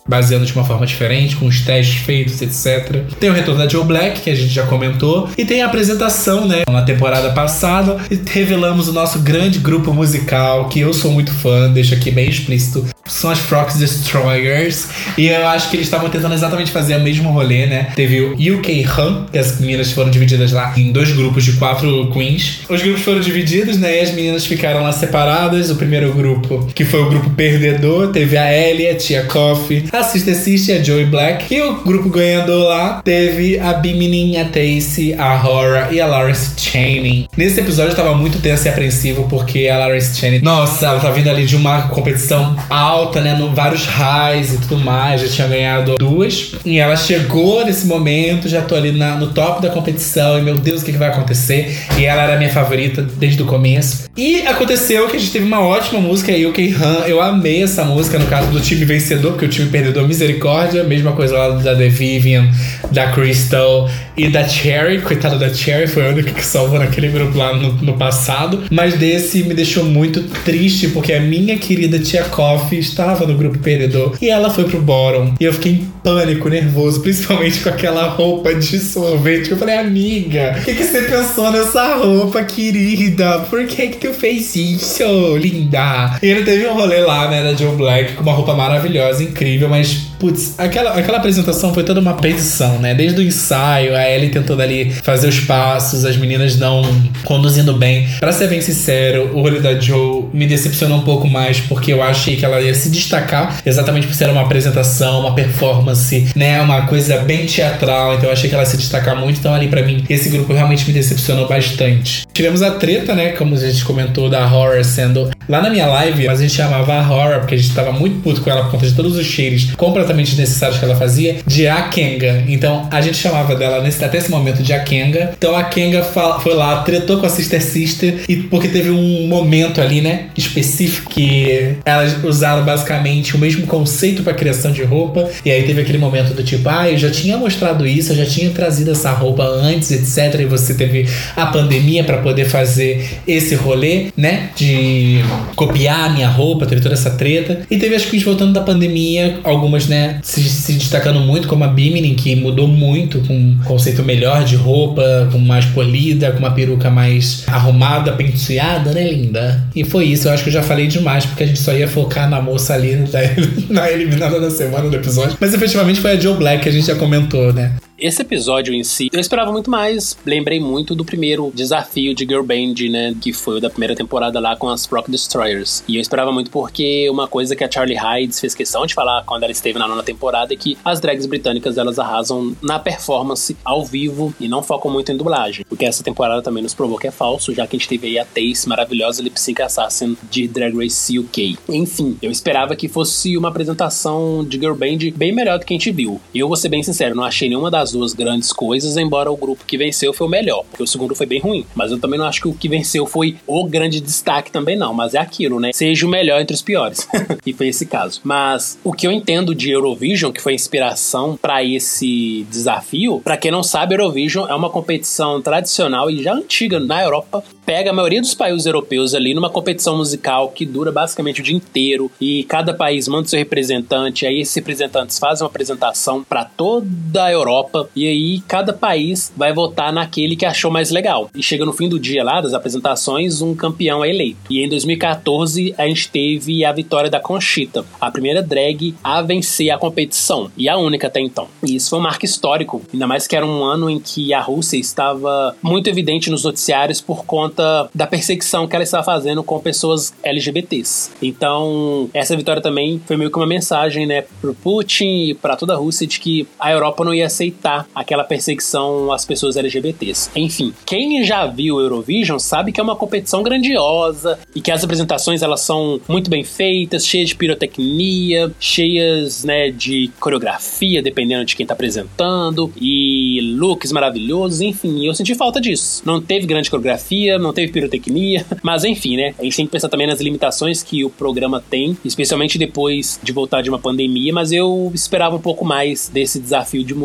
baseando de uma forma diferente, com os testes feitos, etc. Tem o retorno da Joe Black, que a gente já comentou, e tem a apresentação, né, na temporada passada, e revelamos o nosso grande grupo musical, que eu sou muito fã, deixo aqui bem explícito, são as Frog Destroyers, e eu acho que eles estavam tentando exatamente fazer o mesmo rolê, né? Teve o UK Han, que as meninas foram divididas lá em 2 grupos de 4 queens. Os grupos foram divididos, né, e as meninas ficaram lá separadas. O primeiro grupo, que foi o grupo perdedor, teve a Ellie, a Tia Coffee, a Sister Sister e a Joey Black. E o grupo ganhador lá teve a Bimini, a Tacy, a Hora e a Lawrence Channing. Nesse episódio eu tava muito tenso e apreensivo, porque a Lawrence Channing, nossa, ela tá vindo ali de uma competição alta, né, vários highs e tudo mais, já tinha ganhado 2, e ela chegou nesse momento, já tô ali no top da competição, e meu Deus, o que vai acontecer? E ela era a minha favorita desde o começo. E aconteceu que a gente teve uma ótima música, UK Han, eu amei essa música, no caso do time vencedor, porque o time perdedor, misericórdia, mesma coisa lá da The Vivian, da Crystal e da Cherry, coitada da Cherry, foi a única que salvou naquele grupo lá no passado, mas desse me deixou muito triste, porque a minha querida Tia Coffee estava no grupo perdedor e ela foi pro bottom, e eu fiquei em pânico, nervoso, principalmente com aquela roupa de sorvete, que eu falei, amiga, o que você pensou nessa roupa, querida? Por que tu fez isso, linda? E ele teve um rolê lá, né, da Joe Black, com uma roupa maravilhosa, incrível, mas, putz, aquela apresentação foi toda uma petição, né? Desde o ensaio, a Ellie tentando ali fazer os passos, as meninas não conduzindo bem. Pra ser bem sincero, o rolê da Joe me decepcionou um pouco mais, porque eu achei que ela ia se destacar exatamente por ser uma apresentação, uma performance, né? Uma coisa bem teatral, então eu achei que ela ia se destacar muito. Então ali pra mim, esse grupo realmente me decepcionou bastante. Tivemos a treta, né? Como a gente comentou, da Hora sendo... Lá na minha live, a gente chamava a Hora, porque a gente tava muito puto com ela por conta de todos os cheiros completamente desnecessários que ela fazia, de Akenga. Então a gente chamava dela até esse momento de Akenga. Então a Akenga foi lá, tretou com a Sister Sister, e porque teve um momento ali, né, específico, que elas usaram basicamente o mesmo conceito pra criação de roupa, e aí teve aquele momento do tipo, eu já tinha mostrado isso, eu já tinha trazido essa roupa antes, etc, e você teve a pandemia pra poder fazer esse rolê, né, de copiar a minha roupa, teve toda essa treta, e teve as queens voltando da pandemia, algumas, né, se destacando muito, como a Bimini, que mudou muito, com um conceito melhor de roupa, com mais polida, com uma peruca mais arrumada, penteada, né, linda? E foi isso, eu acho que eu já falei demais, porque a gente só ia focar na moça ali, na eliminada da semana do episódio, mas efetivamente foi a Joe Black que a gente já comentou, né? Esse episódio em si, eu esperava muito mais. Lembrei muito do primeiro desafio de Girl Band, né? Que foi o da primeira temporada lá com as Frog Destroyers. E eu esperava muito porque uma coisa que a Charlie Hides fez questão de falar quando ela esteve na 9ª temporada é que as drags britânicas, elas arrasam na performance ao vivo e não focam muito em dublagem. Porque essa temporada também nos provou que é falso, já que a gente teve aí a Tace, maravilhosa lip sync assassin de Drag Race UK. Enfim, eu esperava que fosse uma apresentação de Girl Band bem melhor do que a gente viu. E eu vou ser bem sincero, não achei nenhuma das duas grandes coisas, embora o grupo que venceu foi o melhor, porque o segundo foi bem ruim, mas eu também não acho que o que venceu foi o grande destaque também não, mas é aquilo, né, seja o melhor entre os piores, e foi esse caso. Mas o que eu entendo de Eurovision, que foi a inspiração pra esse desafio, pra quem não sabe, Eurovision é uma competição tradicional e já antiga na Europa, pega a maioria dos países europeus ali numa competição musical que dura basicamente o dia inteiro, e cada país manda seu representante, aí esses representantes fazem uma apresentação pra toda a Europa, e aí cada país vai votar naquele que achou mais legal. E chega no fim do dia lá das apresentações, um campeão é eleito. E em 2014 a gente teve a vitória da Conchita, a primeira drag a vencer a competição, e a única até então. E isso foi um marco histórico, ainda mais que era um ano em que a Rússia estava muito evidente nos noticiários por conta da perseguição que ela estava fazendo com pessoas LGBTs. Então essa vitória também foi meio que uma mensagem, né, pro Putin e pra toda a Rússia de que a Europa não ia aceitar aquela perseguição às pessoas LGBTs. Enfim, quem já viu o Eurovision sabe que é uma competição grandiosa e que as apresentações, elas são muito bem feitas, cheias de pirotecnia, cheias, né, de coreografia, dependendo de quem tá apresentando, e looks maravilhosos, enfim, eu senti falta disso. Não teve grande coreografia, não teve pirotecnia, mas enfim, né, a gente tem que pensar também nas limitações que o programa tem, especialmente depois de voltar de uma pandemia, mas eu esperava um pouco mais desse desafio de música, mas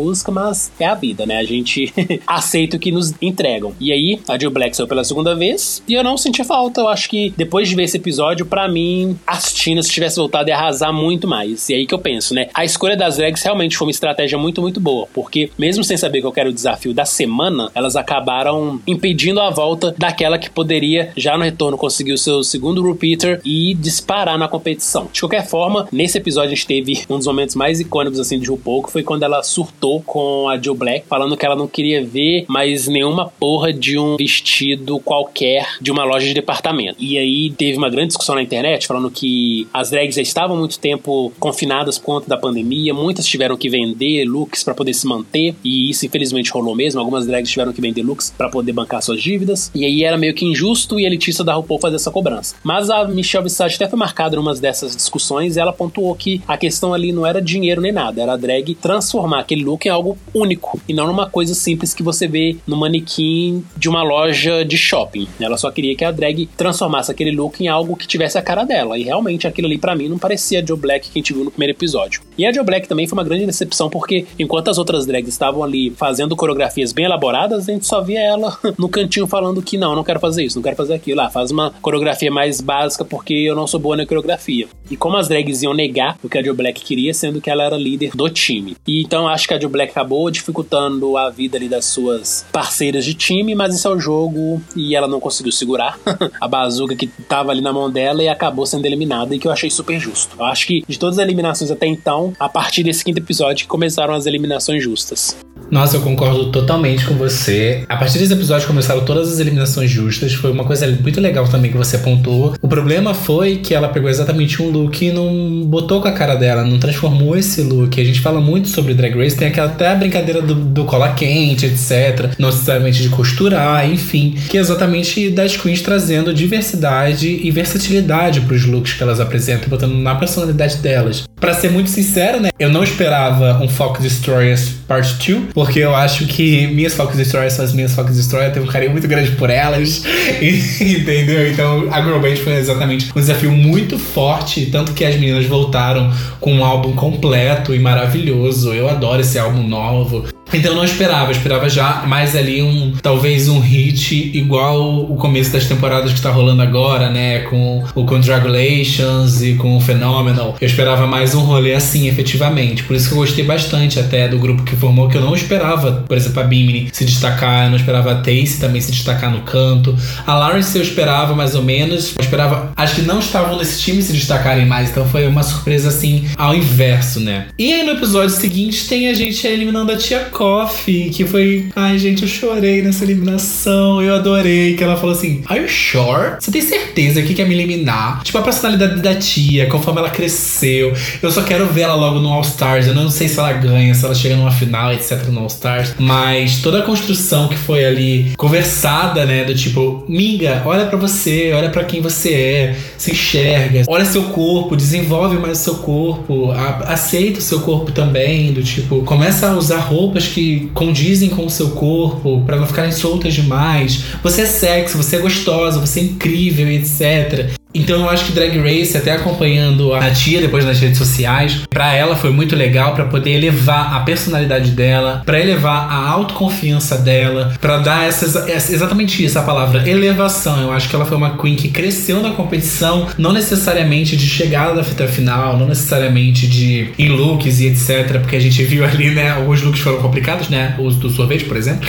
mas é a vida, né? A gente aceita o que nos entregam. E aí, a Jill Black saiu pela segunda vez e eu não senti falta. Eu acho que depois de ver esse episódio, pra mim, as Tinas, se tivesse voltado, ia arrasar muito mais. E aí que eu penso, né? A escolha das drags realmente foi uma estratégia muito, muito boa, porque mesmo sem saber que eu quero o desafio da semana, elas acabaram impedindo a volta daquela que poderia, já no retorno, conseguir o seu segundo repeater e disparar na competição. De qualquer forma, nesse episódio a gente teve um dos momentos mais icônicos assim de RuPaul, que foi quando ela surtou com a Jill Black, falando que ela não queria ver mais nenhuma porra de um vestido qualquer de uma loja de departamento. E aí teve uma grande discussão na internet falando que as drags já estavam há muito tempo confinadas por conta da pandemia, muitas tiveram que vender looks pra poder se manter, e isso infelizmente rolou mesmo. Algumas drags tiveram que vender looks pra poder bancar suas dívidas, e aí era meio que injusto e elitista da RuPaul fazer essa cobrança. Mas a Michelle Visage até foi marcada em umas dessas discussões, e ela pontuou que a questão ali não era dinheiro nem nada, era a drag transformar aquele look em algo único, e não numa coisa simples que você vê no manequim de uma loja de shopping. Ela só queria que a drag transformasse aquele look em algo que tivesse a cara dela, e realmente aquilo ali pra mim não parecia a Jill Black que a gente viu no primeiro episódio. E a Jill Black também foi uma grande decepção, porque enquanto as outras drags estavam ali fazendo coreografias bem elaboradas, a gente só via ela no cantinho falando que não quero fazer isso, não quero fazer aquilo, faz uma coreografia mais básica porque eu não sou boa na coreografia. E como as drags iam negar o que a Jill Black queria, sendo que ela era líder do time. E então acho que a Jill Black acabou dificultando a vida ali das suas parceiras de time, mas isso é o jogo e ela não conseguiu segurar a bazuca que tava ali na mão dela e acabou sendo eliminada, e que eu achei super justo. Eu acho que de todas as eliminações até então, a partir desse quinto episódio que começaram as eliminações justas. Nossa, eu concordo totalmente com você. A partir desse episódio começaram todas as eliminações justas. Foi uma coisa muito legal também que você pontuou. O problema foi que ela pegou exatamente um look e não botou com a cara dela, não transformou esse look. A gente fala muito sobre Drag Race, tem até a brincadeira do cola quente, etc. Não necessariamente de costurar, enfim. Que é exatamente das queens trazendo diversidade e versatilidade pros looks que elas apresentam, botando na personalidade delas. Pra ser muito sincero, né? Eu não esperava um Focus Destroyers Part 2, porque eu acho que minhas Focus Destroyers são as minhas Focus Destroyers, eu tenho um carinho muito grande por elas, entendeu? Então a Girl Band foi exatamente um desafio muito forte, tanto que as meninas voltaram com um álbum completo e maravilhoso. Eu adoro esse álbum novo. Então eu não esperava já mais ali talvez um hit igual o começo das temporadas que tá rolando agora, né, com o Congratulations e com o Phenomenal. Eu esperava mais um rolê assim, efetivamente. Por isso que eu gostei bastante até do grupo que formou, que eu não esperava, por exemplo, a Bimini se destacar, eu não esperava a Tayce também se destacar no canto. A Lawrence eu esperava mais ou menos, acho que não estavam nesse time se destacarem mais, então foi uma surpresa assim, ao inverso, né. E aí no episódio seguinte tem a gente eliminando a Tia Coffee, que foi... Ai, gente, eu chorei nessa eliminação. Eu adorei que ela falou assim: Are you sure? Você tem certeza que quer me eliminar? Tipo, a personalidade da tia, conforme ela cresceu. Eu só quero ver ela logo no All Stars. Eu não sei se ela ganha, se ela chega numa final, etc, no All Stars. Mas toda a construção que foi ali conversada, né, do tipo, miga, olha pra você, olha pra quem você é, se enxerga, olha seu corpo, desenvolve mais o seu corpo, aceita o seu corpo também, do tipo, começa a usar roupas que condizem com o seu corpo pra não ficarem soltas demais. Você é sexy, você é gostosa, você é incrível, etc. Então eu acho que Drag Race, até acompanhando a tia depois nas redes sociais, pra ela foi muito legal pra poder elevar a personalidade dela, pra elevar a autoconfiança dela, pra dar exatamente isso, a palavra elevação. Eu acho que ela foi uma queen que cresceu na competição, não necessariamente de chegada da fita final, não necessariamente em looks e etc, porque a gente viu ali, né, alguns looks foram complicados, né, o do sorvete, por exemplo,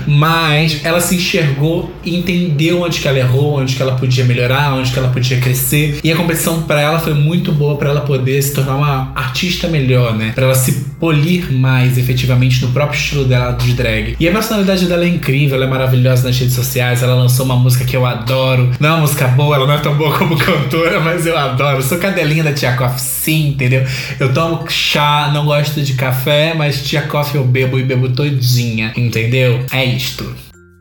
mas ela se enxergou e entendeu onde que ela errou, onde que ela podia melhorar, onde que ela podia crescer, e a competição pra ela foi muito boa pra ela poder se tornar uma artista melhor, né, pra ela se polir mais efetivamente no próprio estilo dela de drag. E a personalidade dela é incrível, ela é maravilhosa nas redes sociais, ela lançou uma música que eu adoro, não é uma música boa, ela não é tão boa como cantora, mas eu adoro, eu sou cadelinha da Tia Coffee, sim, entendeu? Eu tomo chá, não gosto de café, mas Tia Coffee eu bebo e bebo todinha, entendeu? É isto.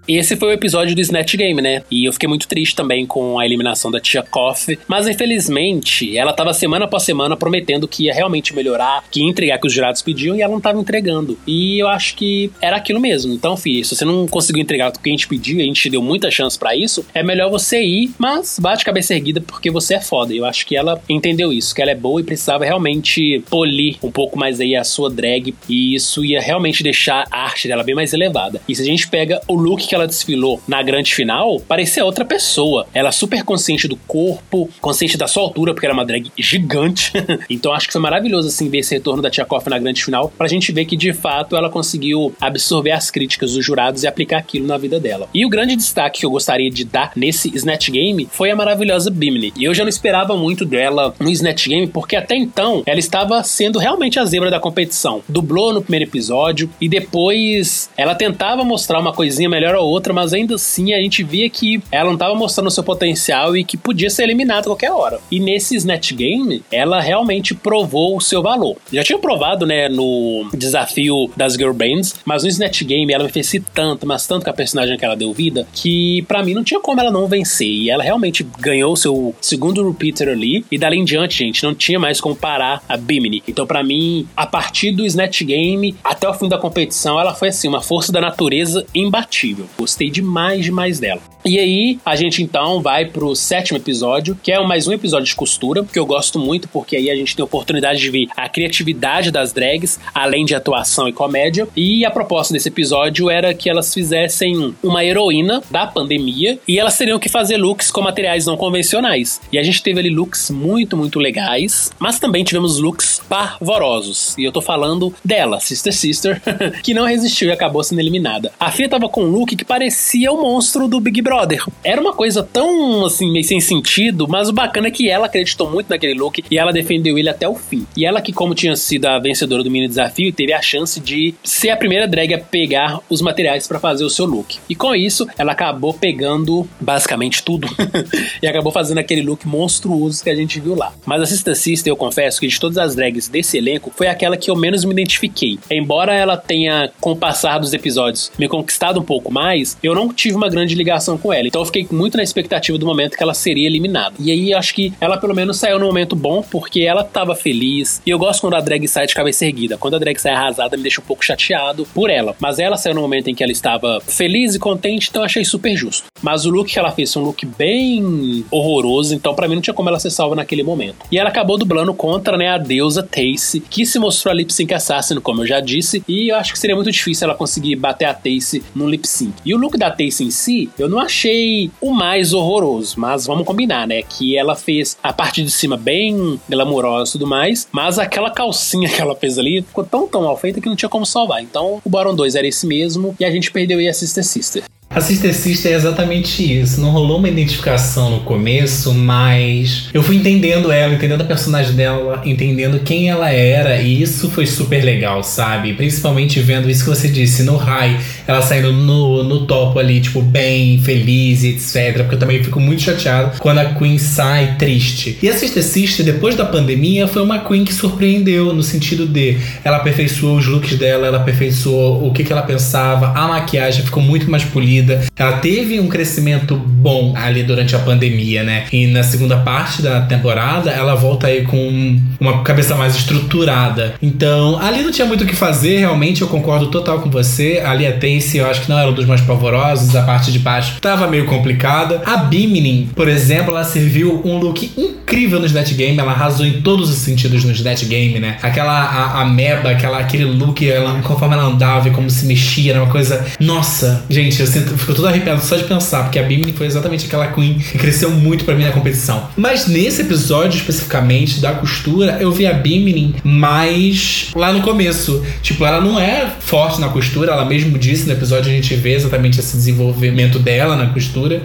Esse foi o episódio do Snatch Game, né? E eu fiquei muito triste também com a eliminação da Tia Koff. Mas, infelizmente, ela tava semana após semana prometendo que ia realmente melhorar, que ia entregar o que os jurados pediam, e ela não tava entregando. E eu acho que era aquilo mesmo. Então, filho, se você não conseguiu entregar o que a gente pediu, e a gente deu muita chance pra isso, é melhor você ir, mas bate cabeça erguida porque você é foda. E eu acho que ela entendeu isso, que ela é boa e precisava realmente polir um pouco mais aí a sua drag, e isso ia realmente deixar a arte dela bem mais elevada. E se a gente pega o look que ela desfilou na grande final, parecia outra pessoa. Ela super consciente do corpo, consciente da sua altura, porque era uma drag gigante. Então acho que foi maravilhoso assim ver esse retorno da Tia Koff na grande final, pra gente ver que de fato ela conseguiu absorver as críticas dos jurados e aplicar aquilo na vida dela. E o grande destaque que eu gostaria de dar nesse Snatch Game foi a maravilhosa Bimini. E eu já não esperava muito dela no Snatch Game, porque até então ela estava sendo realmente a zebra da competição. Dublou no primeiro episódio e depois ela tentava mostrar uma coisinha melhor ou outra, mas ainda assim a gente via que ela não estava mostrando o seu potencial e que podia ser eliminada a qualquer hora. E nesse Snatch Game, ela realmente provou o seu valor. Já tinha provado, né, no desafio das Girl Bands, mas no Snatch Game ela me fez tanto, mas tanto com a personagem que ela deu vida, que pra mim não tinha como ela não vencer. E ela realmente ganhou o seu segundo repeater ali, e dali em diante, gente, não tinha mais como parar a Bimini. Então pra mim, a partir do Snatch Game até o fim da competição, ela foi assim, uma força da natureza imbatível. Gostei demais dela. E aí, a gente então vai pro 7º episódio, que é mais um episódio de costura, que eu gosto muito, porque aí a gente tem a oportunidade de ver a criatividade das drags, além de atuação e comédia. E a proposta desse episódio era que elas fizessem uma heroína da pandemia, e elas teriam que fazer looks com materiais não convencionais. E a gente teve ali looks muito legais, mas também tivemos looks pavorosos. E eu tô falando dela, Sister, que não resistiu e acabou sendo eliminada. A Fia tava com um look que parecia o monstro do Big Brother. Era uma coisa tão, assim, meio sem sentido, mas o bacana é que ela acreditou muito naquele look e ela defendeu ele até o fim. E ela que, como tinha sido a vencedora do mini desafio, teve a chance de ser a primeira drag a pegar os materiais pra fazer o seu look. E com isso, ela acabou pegando basicamente tudo e acabou fazendo aquele look monstruoso que a gente viu lá. Mas a Sister, eu confesso que de todas as drags desse elenco, foi aquela que eu menos me identifiquei. Embora ela tenha, com o passar dos episódios, me conquistado um pouco mais, eu não tive uma grande ligação com ela. Então eu fiquei muito na expectativa do momento que ela seria eliminada. E aí acho que ela pelo menos saiu num momento bom, porque ela tava feliz. E eu gosto quando a drag sai de cabeça erguida. Quando a drag sai arrasada, me deixa um pouco chateado por ela. Mas ela saiu no momento em que ela estava feliz e contente, então eu achei super justo. Mas o look que ela fez foi um look bem horroroso, então pra mim não tinha como ela ser salva naquele momento. E ela acabou dublando contra, né, a deusa Tayce, que se mostrou a lip sync assassin, como eu já disse, e eu acho que seria muito difícil ela conseguir bater a Tayce num lip sync. E o look da Tayce em si, eu não achei o mais horroroso, mas vamos combinar, né, que ela fez a parte de cima bem glamurosa e tudo mais, mas aquela calcinha que ela fez ali ficou tão mal feita que não tinha como salvar. Então o Bottom 2 era esse mesmo e a gente perdeu aí a Sister. A Sister é exatamente isso. Não rolou uma identificação no começo, mas eu fui entendendo ela, entendendo a personagem dela, entendendo quem ela era, e isso foi super legal, sabe? Principalmente vendo isso que você disse, no high, ela saindo no topo ali, tipo, bem, feliz e etc. Porque eu também fico muito chateado quando a Queen sai triste. E a Sister, depois da pandemia, foi uma Queen que surpreendeu, no sentido de ela aperfeiçoou os looks dela, ela aperfeiçoou o que ela pensava, a maquiagem ficou muito mais polida. Ela teve um crescimento bom ali durante a pandemia, né? E na segunda parte da temporada, ela volta aí com uma cabeça mais estruturada. Então, ali não tinha muito o que fazer, realmente, eu concordo total com você. Ali a Tayce, eu acho que não era um dos mais pavorosos, a parte de baixo tava meio complicada. A Bimini, por exemplo, ela serviu um look incrível no Snatch Game, ela arrasou em todos os sentidos no Snatch Game, né? Aquela ameba, aquele look, ela, conforme ela andava e como se mexia, era uma coisa... Nossa, gente, eu fico todo arrepiado só de pensar, porque a Bimini foi exatamente aquela Queen que cresceu muito pra mim na competição. Mas nesse episódio, especificamente, da costura, eu vi a Bimini mais lá no começo. Tipo, ela não é forte na costura, ela mesmo disse no episódio, a gente vê exatamente esse desenvolvimento dela na costura.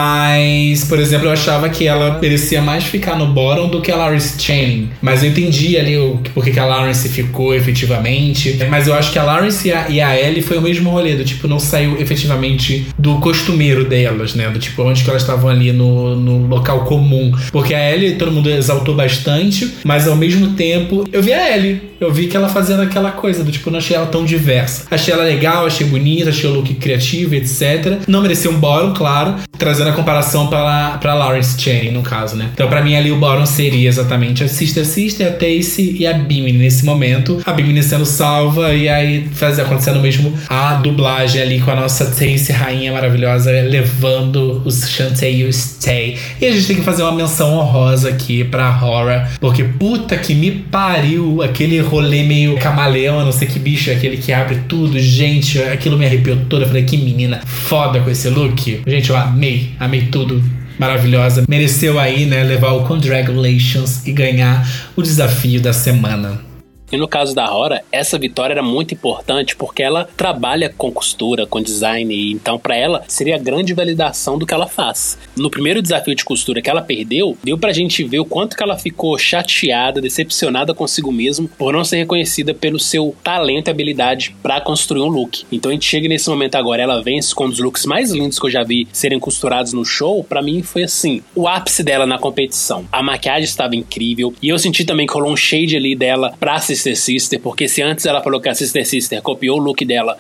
Mas, por exemplo, eu achava que ela merecia mais ficar no bottom do que a Lawrence Channing. Mas eu entendi ali porque que a Lawrence ficou efetivamente. Mas eu acho que a Lawrence e a Ellie foi o mesmo rolê, do tipo, não saiu efetivamente diferente do costumeiro delas, né? Do tipo, onde que elas estavam ali no local comum. Porque a Ellie, todo mundo exaltou bastante, mas ao mesmo tempo, eu vi a Ellie. Eu vi que ela fazendo aquela coisa do tipo, não achei ela tão diversa. Achei ela legal, achei bonita, achei o look criativo, etc. Não merecia um bottom, claro, trazendo a comparação pra Lawrence Chaney, no caso, né? Então, pra mim, ali o bottom seria exatamente a Sister, a Tayce e a Bimini nesse momento. A Bimini sendo salva e aí acontecendo mesmo a dublagem ali com a nossa Tayce, rainha maravilhosa, levando os Shantae e o Stay. E a gente tem que fazer uma menção honrosa aqui pra Horror, porque puta que me pariu, aquele rolê meio camaleão, não sei que bicho é aquele que abre tudo, gente, aquilo me arrepiou toda. Eu falei, que menina foda com esse look. Gente, eu amei tudo. Maravilhosa. Mereceu aí, né, levar o Congratulations e ganhar o desafio da semana. E no caso da Rora, essa vitória era muito importante porque ela trabalha com costura, com design, e então pra ela seria a grande validação do que ela faz. No primeiro desafio de costura que ela perdeu, deu pra gente ver o quanto que ela ficou chateada, decepcionada consigo mesma por não ser reconhecida pelo seu talento e habilidade pra construir um look. Então a gente chega nesse momento agora, ela vence com um dos looks mais lindos que eu já vi serem costurados no show. Pra mim foi assim, o ápice dela na competição. A maquiagem estava incrível e eu senti também que rolou um shade ali dela pra Sister Sister, porque se antes ela falou que a Sister Sister copiou o look dela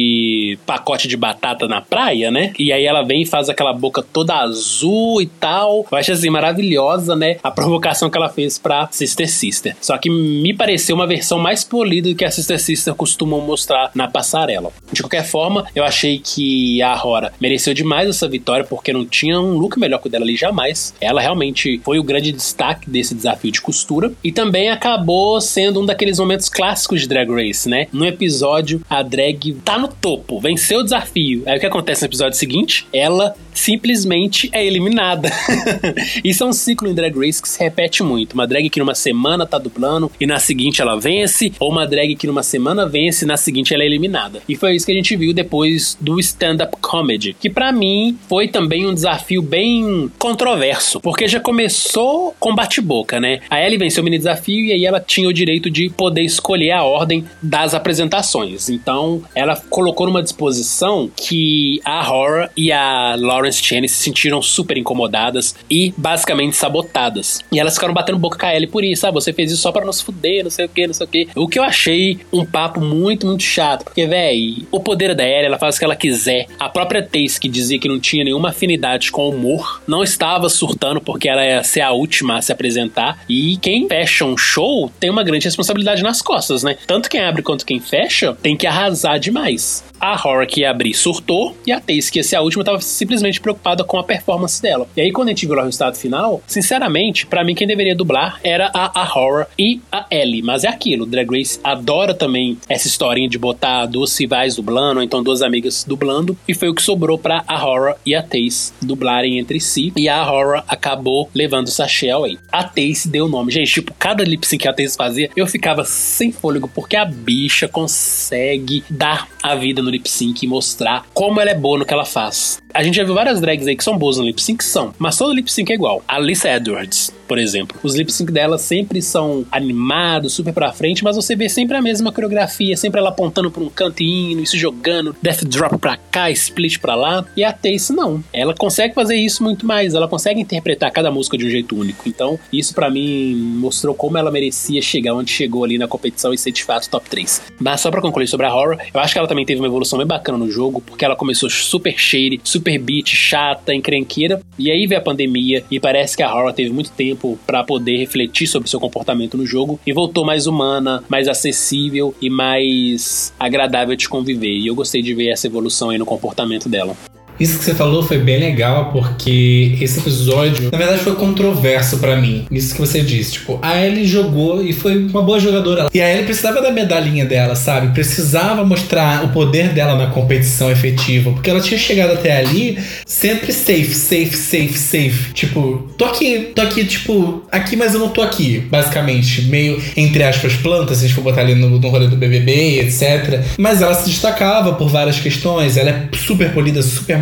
de pacote de batata na praia, né? E aí ela vem e faz aquela boca toda azul e tal. Eu acho assim, maravilhosa, né? A provocação que ela fez pra Sister Sister. Só que me pareceu uma versão mais polida do que a Sister Sister costumam mostrar na passarela. De qualquer forma, eu achei que a Rora mereceu demais essa vitória, porque não tinha um look melhor que o dela ali jamais. Ela realmente foi o grande destaque desse desafio de costura. E também acabou sendo um daqueles momentos clássicos de Drag Race, né? No episódio, a drag tá no topo, venceu o desafio. Aí o que acontece no episódio seguinte? Ela simplesmente é eliminada. Isso é um ciclo em Drag Race que se repete muito. Uma drag que numa semana tá dublando e na seguinte ela vence, ou uma drag que numa semana vence e na seguinte ela é eliminada. E foi isso que a gente viu depois do stand-up comedy, que pra mim foi também um desafio bem controverso, porque já começou com bate-boca, né? A Ellie venceu o mini desafio e aí ela tinha o direito de poder escolher a ordem das apresentações. Então, ela colocou numa disposição que a Horror e a Lawrence Chaney se sentiram super incomodadas e basicamente sabotadas. E elas ficaram batendo boca com a Ellie por isso, sabe? Você fez isso só pra nos fuder, não sei o que, não sei o que. O que eu achei um papo muito, muito chato, porque, véi, o poder da Ellie, ela faz o que ela quiser. A própria Tayce, que dizia que não tinha nenhuma afinidade com o humor, não estava surtando porque ela ia ser a última a se apresentar. E quem fecha um show tem uma grande responsabilidade nas costas, né? Tanto quem abre quanto quem fecha tem que arrasar demais. A Horror que ia abrir surtou e a Tayce, que ia ser a última, tava simplesmente preocupada com a performance dela. E aí quando a gente viu lá o resultado final, sinceramente, pra mim quem deveria dublar era a Horror e a Ellie. Mas é aquilo, Drag Race adora também essa historinha de botar duas rivais dublando, ou então duas amigas dublando, e foi o que sobrou pra a Horror e a Tayce dublarem entre si, e a Horror acabou levando o sachê away. A Tayce deu o nome. Gente, tipo, cada lip sync que a Tayce fazia, eu ficava sem fôlego, porque a bicha consegue dar a vida no lip sync e mostrar como ela é boa no que ela faz. A gente já viu várias drags aí que são boas no lip sync, mas todo lip sync é igual. A Lisa Edwards, por exemplo, os lip sync dela sempre são animados, super pra frente, mas você vê sempre a mesma coreografia, sempre ela apontando pra um cantinho e se jogando, death drop pra cá, split pra lá. E a Tayce não, ela consegue fazer isso muito mais, ela consegue interpretar cada música de um jeito único. Então isso pra mim mostrou como ela merecia chegar onde chegou ali na competição e ser de fato top 3. Mas só pra concluir sobre a Horror, eu acho que ela também teve uma evolução bem bacana no jogo, porque ela começou super shady, super beat, chata, encrenqueira, e aí veio a pandemia e parece que a Horror teve muito tempo pra poder refletir sobre seu comportamento no jogo e voltou mais humana, mais acessível e mais agradável de conviver, e eu gostei de ver essa evolução aí no comportamento dela. Isso que você falou foi bem legal, porque esse episódio, na verdade, foi controverso pra mim. Isso que você disse, tipo, a Ellie jogou e foi uma boa jogadora. E a Ellie precisava da medalhinha dela, sabe? Precisava mostrar o poder dela na competição efetiva, porque ela tinha chegado até ali sempre safe. Tipo, tô aqui, tipo, aqui, mas eu não tô aqui, basicamente. Meio, entre aspas, planta, se a gente for botar ali no rolê do BBB, etc. Mas ela se destacava por várias questões. Ela é super polida, super maravilhosa,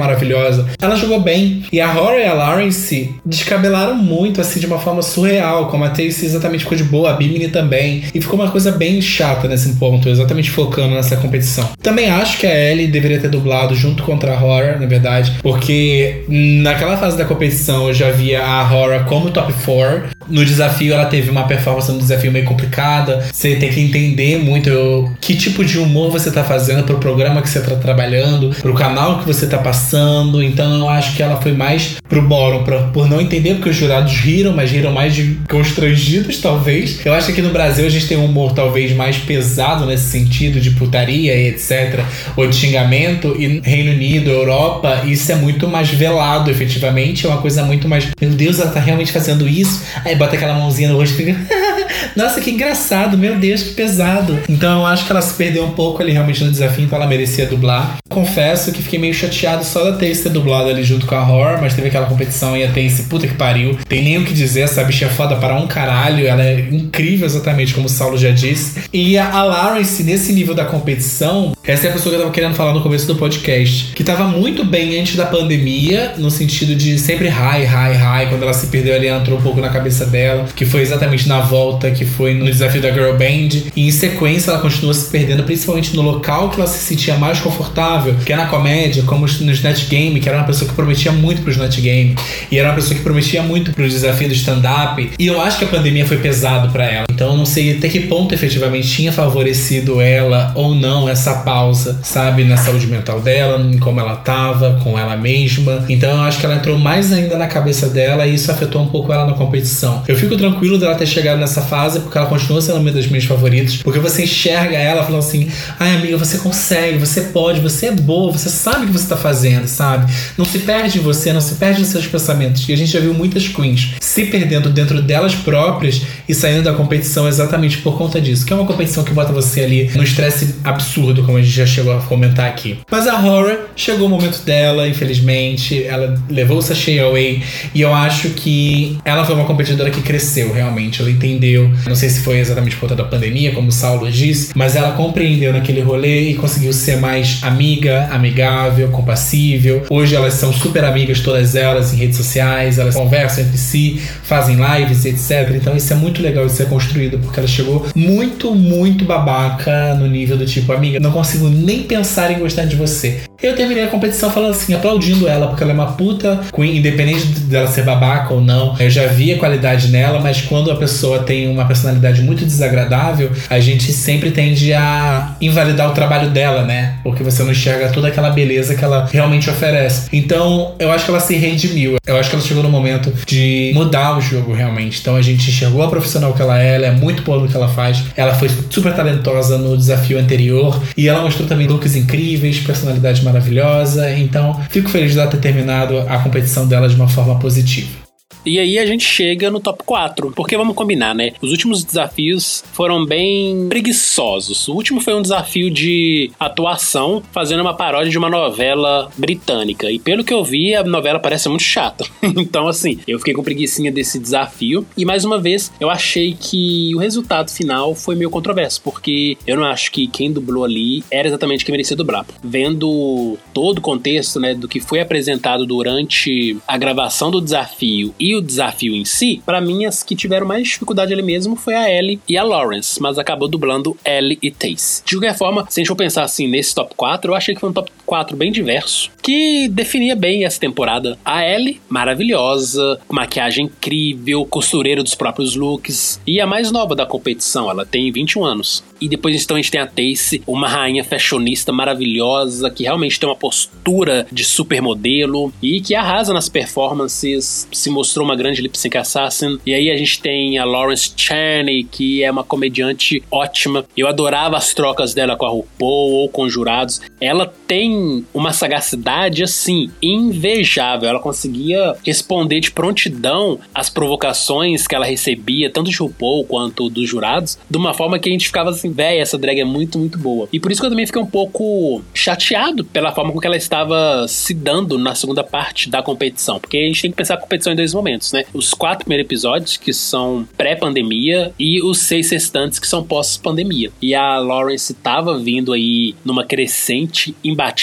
maravilhosa. Ela jogou bem. E a Horror e a Lawrence descabelaram muito, assim, de uma forma surreal. Como a Tayce exatamente ficou de boa, a Bimini também. E ficou uma coisa bem chata nesse ponto, exatamente focando nessa competição. Também acho que a Ellie deveria ter dublado junto contra a Horror, na verdade, porque naquela fase da competição eu já via a Horror como top 4. No desafio ela teve uma performance no desafio meio complicada. Você tem que entender muito que tipo de humor você tá fazendo pro programa que você tá trabalhando, pro canal que você tá passando. Então eu acho que ela foi mais pro bórum, por não entender, porque os jurados riram, mas riram mais de constrangidos, talvez. Eu acho que aqui no Brasil a gente tem um humor talvez mais pesado nesse sentido, de putaria e etc, ou de xingamento, e Reino Unido, Europa, isso é muito mais velado, efetivamente. É uma coisa muito mais, meu Deus, ela tá realmente fazendo isso? Aí bota aquela mãozinha no rosto e fica nossa, que engraçado, meu Deus, que pesado. Então eu acho que ela se perdeu um pouco ali realmente no desafio, então ela merecia dublar. Confesso que fiquei meio chateado só da Tayce ter dublado ali junto com a Horror, mas teve aquela competição e a Tayce, puta que pariu, tem nem o que dizer, essa bicha é foda para um caralho, ela é incrível exatamente como o Saulo já disse. E a Lawrence, nesse nível da competição, essa é a pessoa que eu tava querendo falar no começo do podcast, que tava muito bem antes da pandemia, no sentido de sempre high, quando ela se perdeu ali, ela entrou um pouco na cabeça dela, que foi exatamente na volta, que foi no desafio da Girl Band, e em sequência ela continua se perdendo, principalmente no local que ela se sentia mais confortável, que é na comédia, como no Snatch Game, que era uma pessoa que prometia muito pro Snatch Game, e era uma pessoa que prometia muito pro desafio do stand-up, e eu acho que a pandemia foi pesado pra ela, então eu não sei até que ponto efetivamente tinha favorecido ela ou não essa pausa, sabe, na saúde mental dela, em como ela tava, com ela mesma. Então eu acho que ela entrou mais ainda na cabeça dela e isso afetou um pouco ela na competição. Eu fico tranquilo dela ter chegado nessa fase, porque ela continua sendo uma das minhas favoritas, porque você enxerga ela falando assim, ai amiga, você consegue, você pode, você é boa, você sabe o que você tá fazendo, sabe? Não se perde em você, não se perde nos seus pensamentos. E a gente já viu muitas queens se perdendo dentro delas próprias e saindo da competição exatamente por conta disso, que é uma competição que bota você ali no estresse absurdo, como a gente já chegou a comentar aqui. Mas a Horror chegou o momento dela, infelizmente, ela levou o sachê away, e eu acho que ela foi uma competidora que cresceu realmente, ela entendeu, não sei se foi exatamente por conta da pandemia, como o Saulo disse, mas ela compreendeu naquele rolê e conseguiu ser mais amiga, amigável, compassível. Hoje elas são super amigas, todas elas, em redes sociais, elas conversam entre si, fazem lives, etc. Então isso é muito legal de ser construído, porque ela chegou muito, muito babaca no nível do tipo, amiga, não consigo nem pensar em gostar de você. Eu terminei a competição falando assim, aplaudindo ela, porque ela é uma puta queen, independente dela ser babaca ou não. Eu já vi a qualidade nela, mas quando a pessoa tem uma personalidade muito desagradável, a gente sempre tende a invalidar o trabalho dela, né? Porque você não enxerga toda aquela beleza que ela realmente oferece. Então, eu acho que ela se redimiu. Eu acho que ela chegou no momento de mudar o jogo, realmente. Então, a gente enxergou a profissional que ela é muito boa no que ela faz. Ela foi super talentosa no desafio anterior e ela mostrou também looks incríveis, personalidade maravilhosa. Então, fico feliz de ela ter terminado a competição dela de uma forma positiva. E aí a gente chega no top 4, porque vamos combinar, né? Os últimos desafios foram bem preguiçosos. O último foi um desafio de atuação, fazendo uma paródia de uma novela britânica. E pelo que eu vi, a novela parece muito chata. Então, assim, eu fiquei com preguicinha desse desafio. E mais uma vez, eu achei que o resultado final foi meio controverso, porque eu não acho que quem dublou ali era exatamente quem merecia dublar. Vendo todo o contexto, né, do que foi apresentado durante a gravação do desafio e o desafio em si, pra mim as que tiveram mais dificuldade ali mesmo foi a Ellie e a Lawrence, mas acabou dublando Ellie e Tayce. De qualquer forma, se a gente for pensar assim nesse top 4, eu achei que foi um top 4 bem diverso, que definia bem essa temporada. A Ellie, maravilhosa, maquiagem incrível, costureira dos próprios looks, e a mais nova da competição, ela tem 21 anos. E depois então a gente tem a Tayce, uma rainha fashionista maravilhosa, que realmente tem uma postura de supermodelo e que arrasa nas performances, se mostrou uma grande lip sync assassin. E aí a gente tem a Lawrence Chaney, que é uma comediante ótima. Eu adorava as trocas dela com a RuPaul ou com jurados. Ela tem uma sagacidade, assim, invejável. Ela conseguia responder de prontidão às provocações que ela recebia, tanto de RuPaul quanto dos jurados, de uma forma que a gente ficava assim, véi, essa drag é muito, muito boa. E por isso que eu também fiquei um pouco chateado pela forma com que ela estava se dando na segunda parte da competição. Porque a gente tem que pensar a competição em dois momentos, né? Os 4 primeiros episódios, que são pré-pandemia, e os 6 restantes, que são pós-pandemia. E a Lawrence tava vindo aí numa crescente imbatível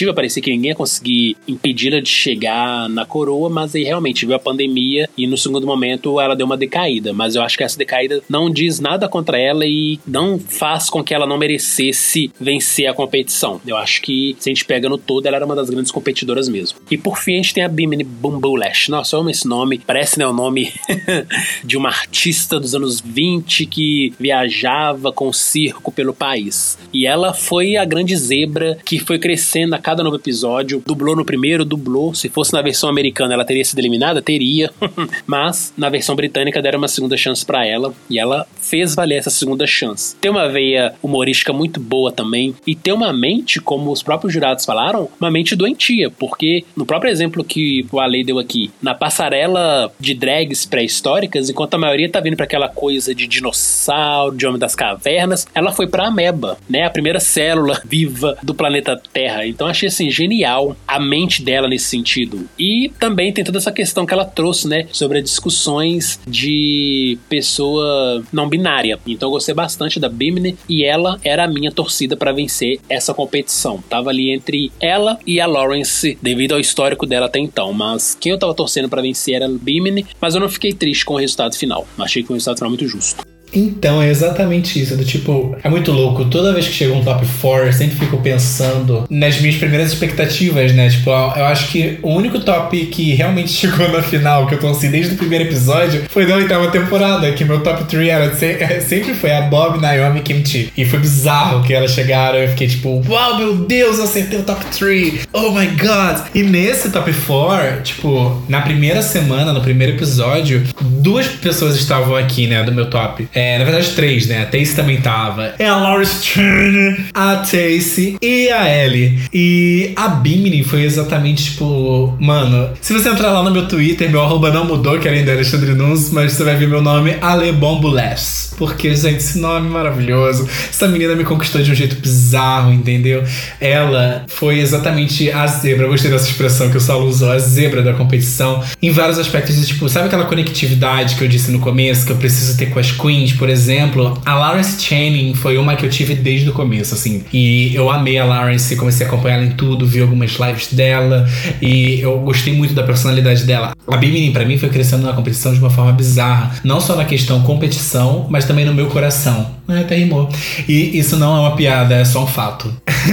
competitiva, parecia que ninguém ia conseguir impedi-la de chegar na coroa, mas aí realmente veio a pandemia e no segundo momento ela deu uma decaída, mas eu acho que essa decaída não diz nada contra ela e não faz com que ela não merecesse vencer a competição. Eu acho que, se a gente pega no todo, ela era uma das grandes competidoras mesmo. E por fim a gente tem a Bimini Bumblelash. Nossa, eu amo esse nome, parece, né, o nome de uma artista dos anos 20 que viajava com circo pelo país. E ela foi a grande zebra que foi crescendo a cada novo episódio. Dublou no primeiro, dublou. Se fosse na versão americana, ela teria sido eliminada? Teria. Mas na versão britânica deram uma segunda chance pra ela e ela fez valer essa segunda chance. Tem uma veia humorística muito boa também e tem uma mente, como os próprios jurados falaram, uma mente doentia, porque no próprio exemplo que o Ale deu aqui, na passarela de drags pré-históricas, enquanto a maioria tá vindo pra aquela coisa de dinossauro, de homem das cavernas, ela foi pra ameba, né? A primeira célula viva do planeta Terra. Então achei assim genial a mente dela nesse sentido. E também tem toda essa questão que ela trouxe, né, sobre as discussões de pessoa não binária. Então eu gostei bastante da Bimini e ela era a minha torcida pra vencer essa competição. Tava ali entre ela e a Lawrence devido ao histórico dela até então, mas quem eu tava torcendo pra vencer era a Bimini, mas eu não fiquei triste com o resultado final. Achei que o resultado final muito justo. Então, é exatamente isso. Do tipo, é muito louco. Toda vez que chega um top 4, eu sempre fico pensando nas minhas primeiras expectativas, né? Tipo, eu acho que o único top que realmente chegou na final, que eu torci desde o primeiro episódio, foi da 8ª temporada, que meu top 3 sempre foi a Bob, Naomi e Kimchi. E foi bizarro que elas chegaram. Eu fiquei tipo, uau, meu Deus, eu acertei o top 3. Oh my God. E nesse top 4, tipo, na primeira semana, no primeiro episódio, 2 pessoas estavam aqui, né, do meu top. Na verdade 3, né? A Tayce também tava. É a Lawrence Turner, a Tayce e a Ellie. E a Bimini foi exatamente tipo... Mano, se você entrar lá no meu Twitter, meu arroba não mudou, que além da Alexandre Nunes, mas você vai ver meu nome, Ale Bombuless. Porque, gente, esse nome é maravilhoso. Essa menina me conquistou de um jeito bizarro, entendeu? Ela foi exatamente a zebra. Eu gostei dessa expressão que o Saulo usou, a zebra da competição. Em vários aspectos de, tipo, sabe aquela conectividade que eu disse no começo, que eu preciso ter com as queens, por exemplo? A Lawrence Channing foi uma que eu tive desde o começo, assim. E eu amei a Lawrence, comecei a acompanhar ela em tudo, vi algumas lives dela, e eu gostei muito da personalidade dela. A Bimini, pra mim, foi crescendo na competição de uma forma bizarra. Não só na questão competição, mas também no meu coração. Até rimou. E isso não é uma piada, é só um fato.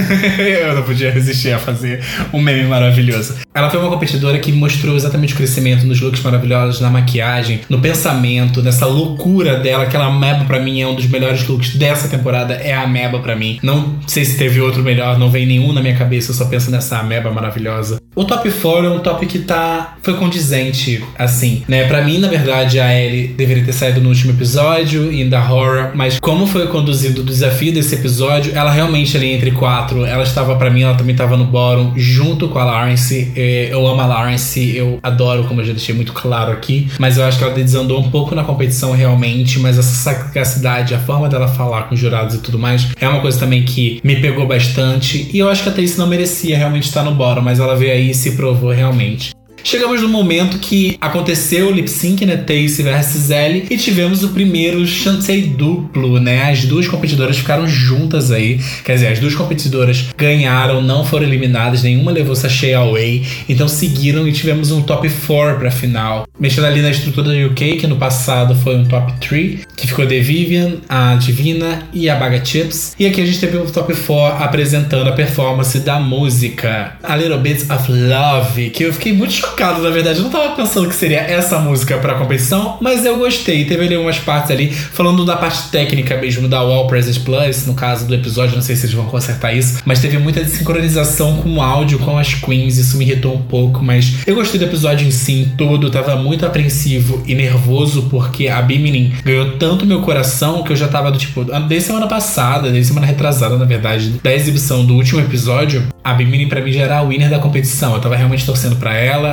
Eu não podia resistir a fazer um meme maravilhoso. Ela foi uma competidora que mostrou exatamente o crescimento nos looks maravilhosos, na maquiagem, no pensamento, nessa loucura dela. Aquela ameba pra mim é um dos melhores looks dessa temporada, é a ameba pra mim. Não sei se teve outro melhor, não vem nenhum na minha cabeça, eu só penso nessa ameba maravilhosa. O top 4 é um top que foi condizente, assim, né? Pra mim, na verdade, a Ellie deveria ter saído no último episódio, em The Horror, mas como foi conduzido o desafio desse episódio, ela realmente ali entre 4, ela estava, pra mim, ela também estava no bottom, junto com a Lawrence. Eu amo a Lawrence, eu adoro, como eu já deixei muito claro aqui, mas eu acho que ela desandou um pouco na competição realmente, mas essa sagacidade, a forma dela falar com os jurados e tudo mais, é uma coisa também que me pegou bastante, e eu acho que a Tayce não merecia realmente estar no bottom, mas ela veio aí e se provou realmente. Chegamos no momento que aconteceu o lip sync, né? Tayce versus Ellie, e tivemos o primeiro Shantay duplo, né? As duas competidoras ficaram juntas aí. Quer dizer, as duas competidoras ganharam, não foram eliminadas, nenhuma levou sachê away. Então seguiram e tivemos um top 4 pra final. Mexendo ali na estrutura do UK, que no passado foi um top 3, que ficou The Vivian, a Divina e a Baga Chips. E aqui a gente teve o top 4 apresentando a performance da música A Little Bit of Love, que eu fiquei muito chocado, na verdade. Eu não tava pensando que seria essa música pra competição, mas eu gostei. Teve ali umas partes ali, falando da parte técnica mesmo da All Present Plus, no caso do episódio, não sei se eles vão consertar isso, mas teve muita desincronização com o áudio, com as queens, isso me irritou um pouco, mas eu gostei do episódio em si todo. Tava muito apreensivo e nervoso, porque a Bimini ganhou tanto meu coração que eu já tava do tipo, desde semana passada, desde semana retrasada, na verdade, da exibição do último episódio, a Bimini pra mim já era a winner da competição. Eu tava realmente torcendo pra ela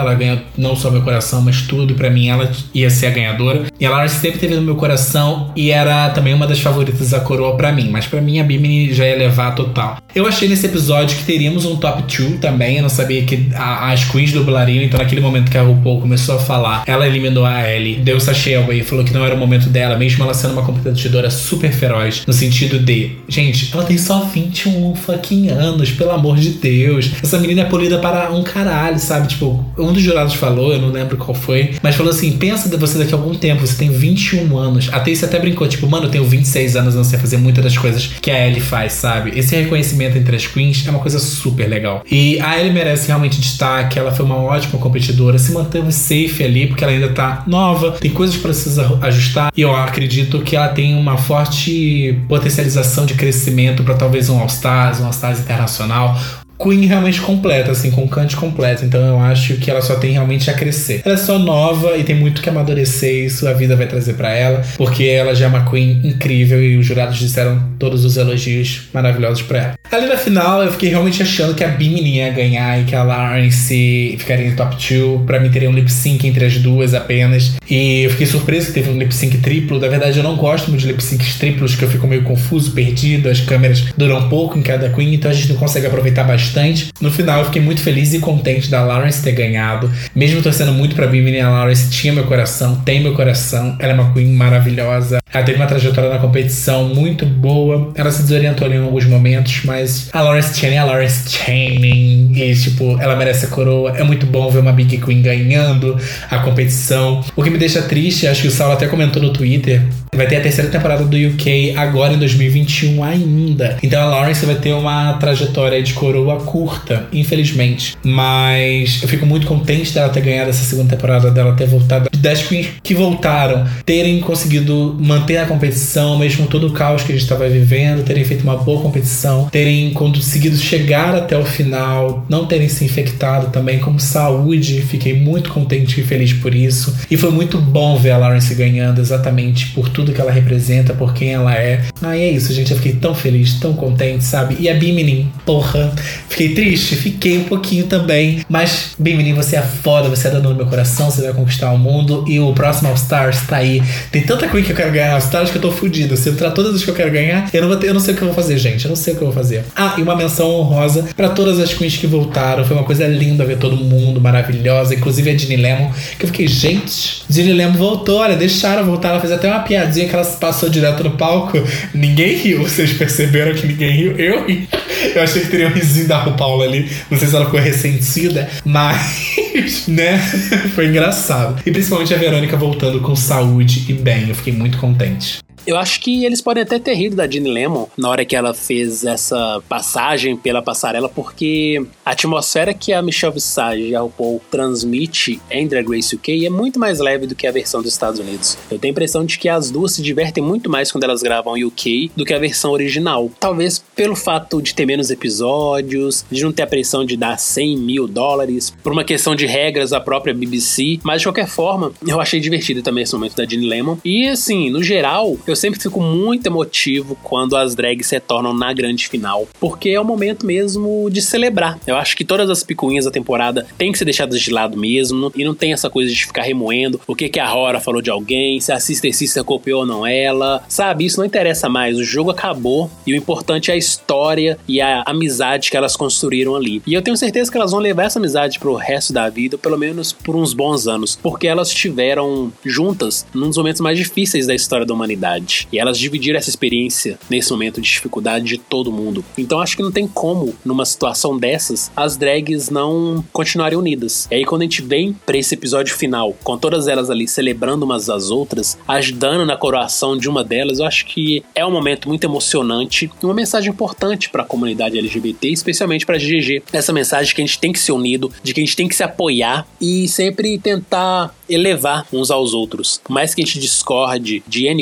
ela ganhou não só meu coração, mas tudo. Pra mim, ela ia ser a ganhadora. E a Lawrence sempre teve no meu coração e era também uma das favoritas da coroa pra mim. Mas pra mim, a Bimini já ia levar total. Eu achei nesse episódio que teríamos um top 2 também. Eu não sabia que as queens dublariam. Então, naquele momento que a RuPaul começou a falar, ela eliminou a Ellie, deu o sachê e falou que não era o momento dela, mesmo ela sendo uma competidora super feroz. No sentido de, gente, ela tem só 21 fucking anos, pelo amor de Deus. Essa menina é polida para um caralho, sabe? Tipo, um dos jurados falou, eu não lembro qual foi, mas falou assim, pensa de você daqui a algum tempo, você tem 21 anos. A Tayce até brincou, tipo, mano, eu tenho 26 anos, não sei fazer muitas das coisas que a Ellie faz, sabe? Esse reconhecimento entre as queens é uma coisa super legal. E a Ellie merece realmente destaque, ela foi uma ótima competidora, se manteve safe ali, porque ela ainda tá nova, tem coisas que precisa ajustar, e eu acredito que ela tem uma forte potencialização de crescimento para talvez um All-Stars internacional. Queen realmente completa, assim, com cante completo. Então eu acho que ela só tem realmente a crescer. Ela é só nova e tem muito que amadurecer. Isso a vida vai trazer pra ela, porque ela já é uma Queen incrível e os jurados disseram todos os elogios maravilhosos pra ela. Ali na final eu fiquei realmente achando que a Bimini ia ganhar e que a Lawrence ficaria em top 2. Pra mim teria um lip sync entre as duas apenas. E eu fiquei surpreso que teve um lip sync triplo. Na verdade eu não gosto muito de lip syncs triplos, que eu fico meio confuso, perdido. As câmeras duram pouco em cada Queen, então a gente não consegue aproveitar bastante. No final eu fiquei muito feliz e contente da Lawrence ter ganhado. Mesmo torcendo muito pra Bimini, a Lawrence tinha meu coração, tem meu coração. Ela é uma Queen maravilhosa. Ela teve uma trajetória na competição muito boa. Ela se desorientou ali em alguns momentos, mas a Lawrence Channing e tipo, ela merece a coroa. É muito bom ver uma Big Queen ganhando a competição. O que me deixa triste, acho que o Saulo até comentou no Twitter, vai ter a terceira temporada do UK agora em 2021 ainda. Então a Lawrence vai ter uma trajetória de coroa curta, infelizmente. Mas eu fico muito contente dela ter ganhado essa segunda temporada, dela ter voltado. Das queens que voltaram, terem conseguido manter a competição, mesmo todo o caos que a gente estava vivendo, terem feito uma boa competição, terem conseguido chegar até o final, não terem se infectado também, como saúde. Fiquei muito contente e feliz por isso. E foi muito bom ver a Lawrence ganhando, exatamente por tudo que ela representa, por quem ela é. E é isso, gente. Eu fiquei tão feliz, tão contente, sabe? E a Bimini, porra, fiquei triste? Fiquei um pouquinho também. Mas, Bimini, você é foda, você é dona do meu coração, você vai conquistar o mundo. E o próximo All-Stars tá aí. Tem tanta Queen que eu quero ganhar All-Stars que eu tô fudido. Se entrar todas as que eu quero ganhar, eu não sei o que eu vou fazer, gente. Eu não sei o que eu vou fazer. E uma menção honrosa pra todas as Queens que voltaram. Foi uma coisa linda ver todo mundo, maravilhosa. Inclusive a Ginny Lemon, que eu fiquei, gente, Ginny Lemon voltou, olha, deixaram voltar. Ela fez até uma piadinha que ela passou direto no palco. Ninguém riu. Vocês perceberam que ninguém riu? Eu ri. Eu achei que teria um risinho da RuPaul ali. Não sei se ela ficou ressentida, mas, né? Foi engraçado. E principalmente a Verônica voltando com saúde e bem. Eu fiquei muito contente. Eu acho que eles podem até ter rido da Ginny Lemon na hora que ela fez essa passagem pela passarela, porque a atmosfera que a Michelle Visage e a RuPaul transmite em Drag Race UK é muito mais leve do que a versão dos Estados Unidos. Eu tenho a impressão de que as duas se divertem muito mais quando elas gravam UK do que a versão original. Talvez pelo fato de ter menos episódios, de não ter a pressão de dar $100 mil, por uma questão de regras da própria BBC, mas de qualquer forma, eu achei divertido também esse momento da Ginny Lemon. E assim, no geral, eu sempre fico muito emotivo quando as drags se retornam na grande final, porque é o momento mesmo de celebrar. Eu acho que todas as picuinhas da temporada têm que ser deixadas de lado mesmo, e não tem essa coisa de ficar remoendo o que a Rora falou de alguém, se a Sister copiou ou não ela, sabe? Isso não interessa mais, o jogo acabou e o importante é a história e a amizade que elas construíram ali. E eu tenho certeza que elas vão levar essa amizade pro resto da vida, pelo menos por uns bons anos, porque elas estiveram juntas num dos momentos mais difíceis da história da humanidade. E elas dividiram essa experiência nesse momento de dificuldade de todo mundo. Então acho que não tem como, numa situação dessas, as drags não continuarem unidas. E aí quando a gente vem pra esse episódio final, com todas elas ali celebrando umas às outras, ajudando na coroação de uma delas, eu acho que é um momento muito emocionante e uma mensagem importante pra comunidade LGBT, especialmente pra GGG. Essa mensagem de que a gente tem que ser unido, de que a gente tem que se apoiar e sempre tentar elevar uns aos outros. Por mais que a gente discorde de N coisas,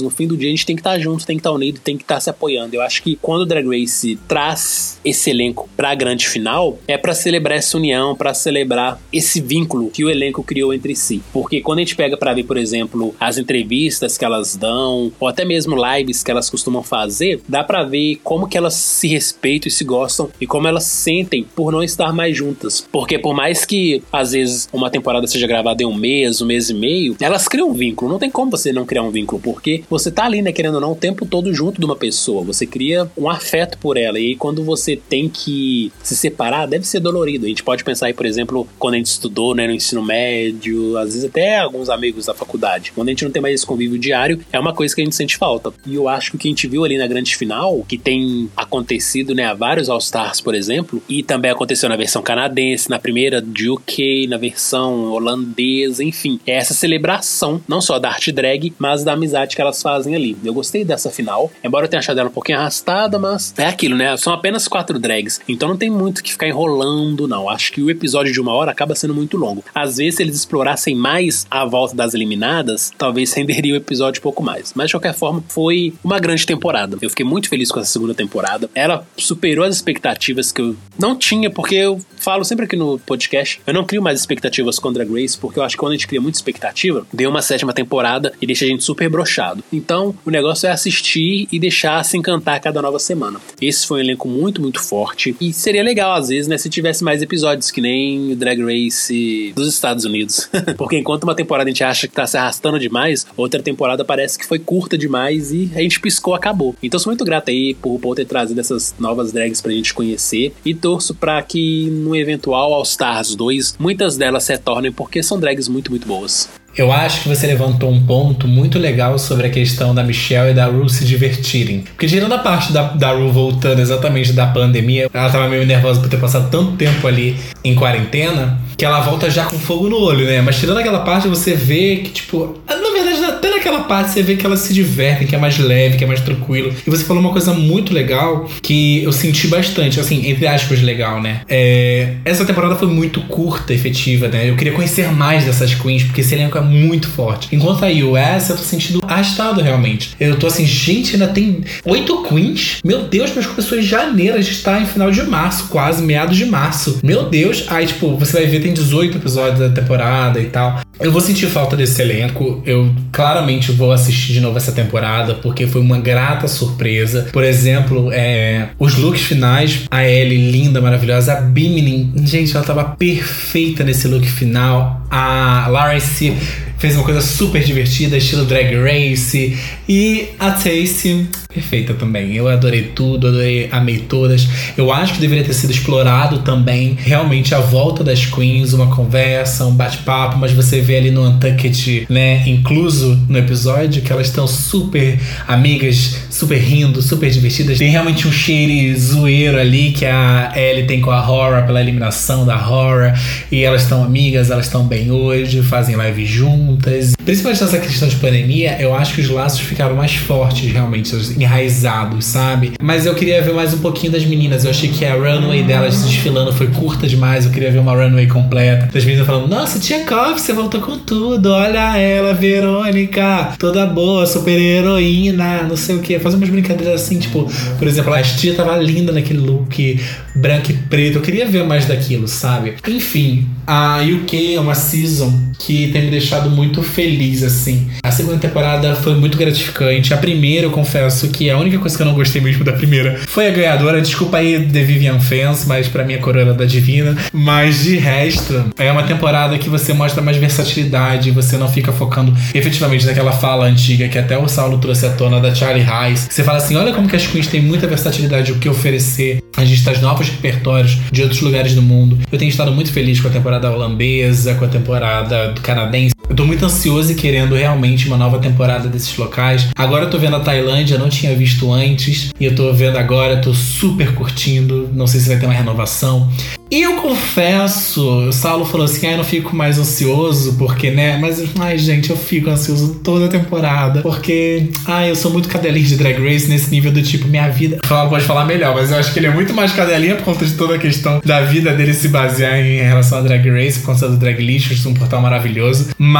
no fim do dia a gente tem que estar junto, tem que estar unido, tem que estar se apoiando. Eu acho que quando o Drag Race traz esse elenco pra grande final, é pra celebrar essa união, pra celebrar esse vínculo que o elenco criou entre si. Porque quando a gente pega pra ver, por exemplo, as entrevistas que elas dão, ou até mesmo lives que elas costumam fazer, dá pra ver como que elas se respeitam e se gostam, e como elas sentem por não estar mais juntas. Porque por mais que, às vezes, uma temporada seja gravada em um mês e meio, elas criam um vínculo. Não tem como você não criar um vínculo, porque você tá ali, né, querendo ou não, o tempo todo junto de uma pessoa. Você cria um afeto por ela, e aí quando você tem que se separar, deve ser dolorido. A gente pode pensar aí, por exemplo, quando a gente estudou, né, no ensino médio, às vezes até alguns amigos da faculdade. Quando a gente não tem mais esse convívio diário, é uma coisa que a gente sente falta. E eu acho que o que a gente viu ali na grande final, que tem acontecido, né, a vários All-Stars, por exemplo, e também aconteceu na versão canadense, na primeira de UK, na versão holandesa, enfim, é essa celebração, não só da arte drag, mas da amizade que elas fazem ali. Eu gostei dessa final, embora eu tenha achado ela um pouquinho arrastada, mas é aquilo, né, são apenas 4 drags, então não tem muito que ficar enrolando, não. Acho que o episódio de 1 hora acaba sendo muito longo. Às vezes, se eles explorassem mais a volta das eliminadas, talvez renderia o episódio um pouco mais. Mas, de qualquer forma, foi uma grande temporada. Eu fiquei muito feliz com essa segunda temporada. Ela superou as expectativas que eu não tinha, porque eu falo sempre aqui no podcast, eu não crio mais expectativas com Drag Race, porque eu acho que quando a gente cria muita expectativa, vem uma 7ª temporada e deixa a gente super broxado. Então, o negócio é assistir e deixar se encantar a cada nova semana. Esse foi um elenco muito, muito forte, e seria legal, às vezes, né, se tivesse mais episódios, que nem o Drag Race dos Estados Unidos. Porque enquanto uma temporada a gente acha que tá se arrastando demais, outra temporada parece que foi curta demais e a gente piscou, acabou. Então sou muito grato aí por RuPaul ter trazido essas novas drags pra gente conhecer, e torço pra que no eventual All Stars 2, muitas delas se retornem, porque são drags muito, muito boas. Eu acho que você levantou um ponto muito legal sobre a questão da Michelle e da Ru se divertirem. Porque tirando a parte da Ru voltando exatamente da pandemia, ela tava meio nervosa por ter passado tanto tempo ali em quarentena, que ela volta já com fogo no olho, né? Mas tirando aquela parte, você vê que, tipo... Na verdade, até naquela parte você vê que elas se divertem, que é mais leve, que é mais tranquilo. E você falou uma coisa muito legal, que eu senti bastante, assim, entre aspas, legal, né? Essa temporada foi muito curta, efetiva, né? Eu queria conhecer mais dessas queens, porque esse elenco é muito forte. Enquanto a US, eu tô sentindo arrastado, realmente. Eu tô assim, gente, ainda tem 8 queens? Meu Deus, mas começou em janeiro, a gente tá em final de março, quase, meados de março. Meu Deus. Aí, tipo, você vai ver, tem 18 episódios da temporada e tal. Eu vou sentir falta desse elenco. Eu claramente vou assistir de novo essa temporada, porque foi uma grata surpresa. Por exemplo, os looks finais, a Ellie, linda, maravilhosa. A Bimini, gente, ela tava perfeita nesse look final. A Lara C fez uma coisa super divertida, estilo Drag Race. E a Tayce, perfeita também. Eu adorei tudo, amei todas. Eu acho que deveria ter sido explorado também realmente a volta das queens, uma conversa, um bate-papo, mas você vê ali no Untucked, né, incluso no episódio, que elas estão super amigas, super rindo, super divertidas. Tem realmente um cheiro zoeiro ali que a Ellie tem com a Horror pela eliminação da Horror, e elas estão amigas, elas estão bem hoje, fazem live juntas. Principalmente nessa questão de pandemia, eu acho que os laços ficaram mais fortes, realmente, enraizados, sabe? Mas eu queria ver mais um pouquinho das meninas. Eu achei que a runway delas desfilando foi curta demais. Eu queria ver uma runway completa. Das meninas falando, nossa, tia Coffee, você voltou com tudo. Olha ela, Verônica, toda boa, super heroína, não sei o que. Fazer umas brincadeiras assim, tipo, por exemplo, a tia tava linda naquele look branco e preto. Eu queria ver mais daquilo, sabe? Enfim, a UK é uma season que tem me deixado muito feliz, assim. A segunda temporada foi muito gratificante. A primeira, eu confesso que a única coisa que eu não gostei mesmo da primeira foi a ganhadora. Desculpa aí, The Vivian Fans, mas pra mim a coroa da Divina. Mas de resto, é uma temporada que você mostra mais versatilidade, você não fica focando efetivamente naquela fala antiga que até o Saulo trouxe à tona da Charlie Heiss. Você fala assim, olha como que as queens têm muita versatilidade, o que oferecer. A gente traz novos repertórios de outros lugares do mundo. Eu tenho estado muito feliz com a temporada holandesa, com a temporada canadense. Eu tô muito ansioso e querendo realmente uma nova temporada desses locais. Agora eu tô vendo a Tailândia, não tinha visto antes. E eu tô vendo agora, tô super curtindo. Não sei se vai ter uma renovação. E eu confesso, o Saulo falou assim, eu não fico mais ansioso, porque, né? Mas, gente, eu fico ansioso toda a temporada. Porque, eu sou muito cadelinha de Drag Race nesse nível do tipo, minha vida... O Saulo pode falar melhor, mas eu acho que ele é muito mais cadelinha por conta de toda a questão da vida dele se basear em relação a Drag Race, por conta do Drag Lixos, um portal maravilhoso. Mas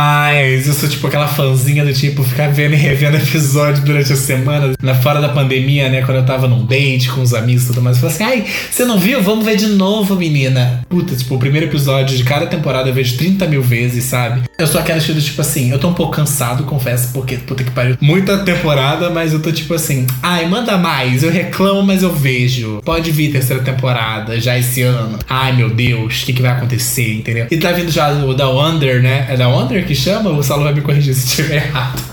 Mas eu sou tipo aquela fãzinha do tipo ficar vendo e revendo episódios durante a semana, fora da pandemia, né? Quando eu tava num date com os amigos e tudo mais. Eu falei assim, ai, você não viu? Vamos ver de novo, menina. Puta, tipo, o primeiro episódio de cada temporada eu vejo 30 mil vezes, sabe? Eu sou aquela estilo, tipo assim, eu tô um pouco cansado, confesso, porque puta que pariu, muita temporada, mas eu tô tipo assim, ai, manda mais, eu reclamo, mas eu vejo. Pode vir terceira temporada, já esse ano. Ai, meu Deus, o que vai acontecer, entendeu? E tá vindo já o da Wonder, né? É da Wonder que chama? O Saulo vai me corrigir se estiver errado.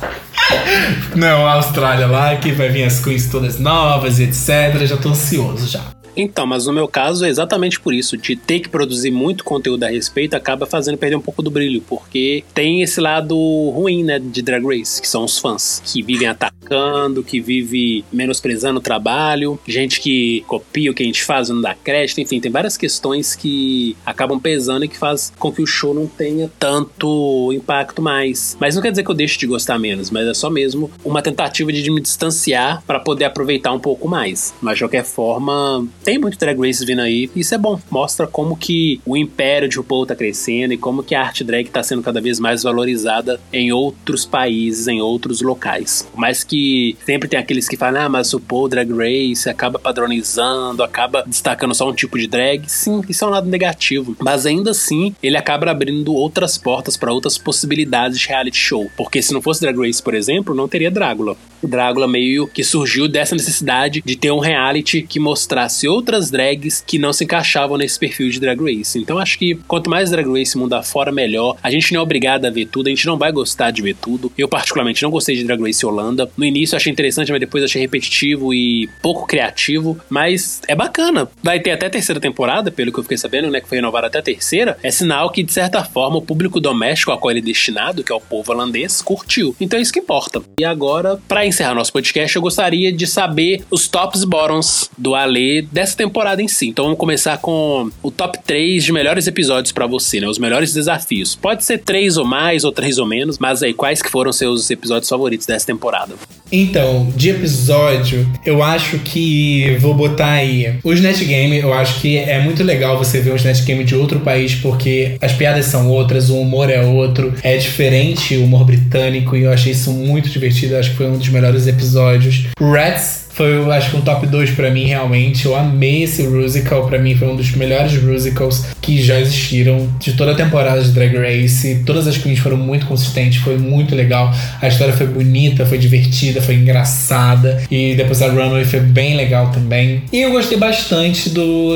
Não, a Austrália lá, que vai vir as queens todas novas e etc. Já tô ansioso já. Então, mas no meu caso é exatamente por isso, de ter que produzir muito conteúdo a respeito acaba fazendo perder um pouco do brilho, porque tem esse lado ruim, né, de Drag Race, que são os fãs, que vivem atacando, que vivem menosprezando o trabalho, gente que copia o que a gente faz, não dá crédito, enfim, tem várias questões que acabam pesando e que faz com que o show não tenha tanto impacto mais. Mas não quer dizer que eu deixe de gostar menos, mas é só mesmo uma tentativa de me distanciar para poder aproveitar um pouco mais. Mas de qualquer forma, tem muito Drag Race vindo aí, e isso é bom. Mostra como que o império de RuPaul tá crescendo e como que a arte drag tá sendo cada vez mais valorizada em outros países, em outros locais. Por mais que sempre tem aqueles que falam, mas o RuPaul Drag Race acaba padronizando, acaba destacando só um tipo de drag. Sim, isso é um lado negativo. Mas ainda assim, ele acaba abrindo outras portas para outras possibilidades de reality show. Porque se não fosse Drag Race, por exemplo, não teria Drácula. Drácula meio que surgiu dessa necessidade de ter um reality que mostrasse outras drags que não se encaixavam nesse perfil de Drag Race. Então acho que quanto mais Drag Race mundo afora, melhor. A gente não é obrigado a ver tudo, a gente não vai gostar de ver tudo. Eu particularmente não gostei de Drag Race Holanda. No início achei interessante, mas depois achei repetitivo e pouco criativo. Mas é bacana. Vai ter até a terceira temporada, pelo que eu fiquei sabendo, né, que foi renovada até a terceira. É sinal que, de certa forma, o público doméstico a qual ele é destinado, que é o povo holandês, curtiu. Então é isso que importa. E agora, pra encerrar nosso podcast, eu gostaria de saber os tops e bottoms do Ale dessa temporada em si. Então vamos começar com o top 3 de melhores episódios pra você, né? Os melhores desafios. Pode ser 3 ou mais, ou 3 ou menos, mas aí, quais que foram seus episódios favoritos dessa temporada? Então, de episódio, eu acho que vou botar aí o Snatch Game. Eu acho que é muito legal você ver um Snatch Game de outro país, porque as piadas são outras, o humor é outro, é diferente o humor britânico, e eu achei isso muito divertido. Eu acho que foi um dos melhores episódios. Rats foi, eu acho que um top 2 pra mim, realmente. Eu amei esse musical. Pra mim foi um dos melhores musicals que já existiram de toda a temporada de Drag Race. Todas as queens foram muito consistentes, foi muito legal. A história foi bonita, foi divertida, foi engraçada. E depois a Runway foi bem legal também. E eu gostei bastante do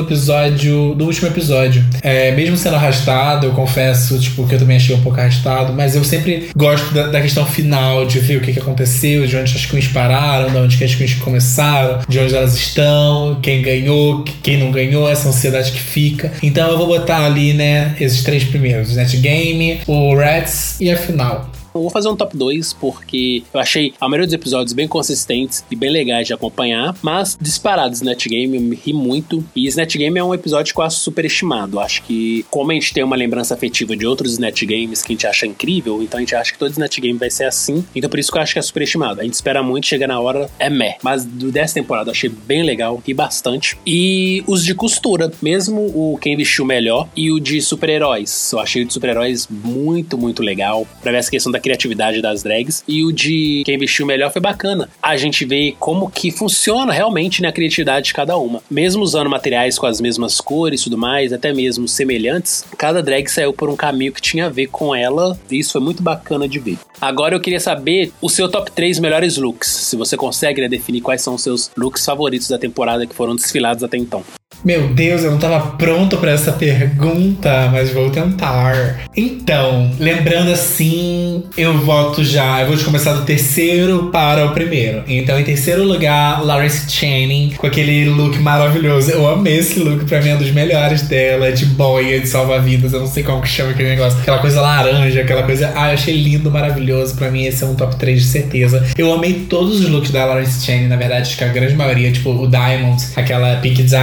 último episódio. Mesmo sendo arrastado, eu confesso, tipo, que eu também achei um pouco arrastado, mas eu sempre gosto da questão final, de ver o que aconteceu, de onde as queens pararam, de onde as queens começaram, de onde elas estão, quem ganhou, quem não ganhou, essa ansiedade que fica. Então eu vou botar ali, né, esses 3 primeiros: o Snatch Game, o Rats e a final. Eu vou fazer um top 2 porque eu achei a maioria dos episódios bem consistentes e bem legais de acompanhar, mas disparado Snatch Game, eu me ri muito. E Snatch Game é um episódio que eu acho superestimado. Acho que, como a gente tem uma lembrança afetiva de outros Snatch Games que a gente acha incrível, então a gente acha que todo Snatch Game vai ser assim. Então por isso que eu acho que é superestimado. A gente espera muito, chega na hora, é meh. Mas dessa temporada eu achei bem legal, ri bastante. E os de costura, mesmo o Quem Vestiu Melhor e o de super-heróis. Eu achei o de super-heróis muito, muito legal, pra ver essa questão da criatividade das drags. E o de Quem Vestiu Melhor foi bacana. A gente vê como que funciona realmente na criatividade de cada uma. Mesmo usando materiais com as mesmas cores e tudo mais, até mesmo semelhantes, cada drag saiu por um caminho que tinha a ver com ela, e isso foi muito bacana de ver. Agora eu queria saber o seu top 3 melhores looks. Se você consegue, né, definir quais são os seus looks favoritos da temporada que foram desfilados até então. Meu Deus, eu não tava pronto pra essa pergunta, mas vou tentar. Então, lembrando assim, eu vou começar do terceiro para o primeiro. Então, em terceiro lugar, Lawrence Channing, com aquele look maravilhoso. Eu amei esse look, pra mim é um dos melhores dela, de boia, de salva-vidas, eu não sei como que chama aquele negócio. Aquela coisa laranja, aquela coisa... eu achei lindo, maravilhoso. Pra mim, esse é um top 3 de certeza. Eu amei todos os looks da Lawrence Channing, na verdade, acho que a grande maioria, tipo, o Diamonds, aquela Pink Diamonds, foi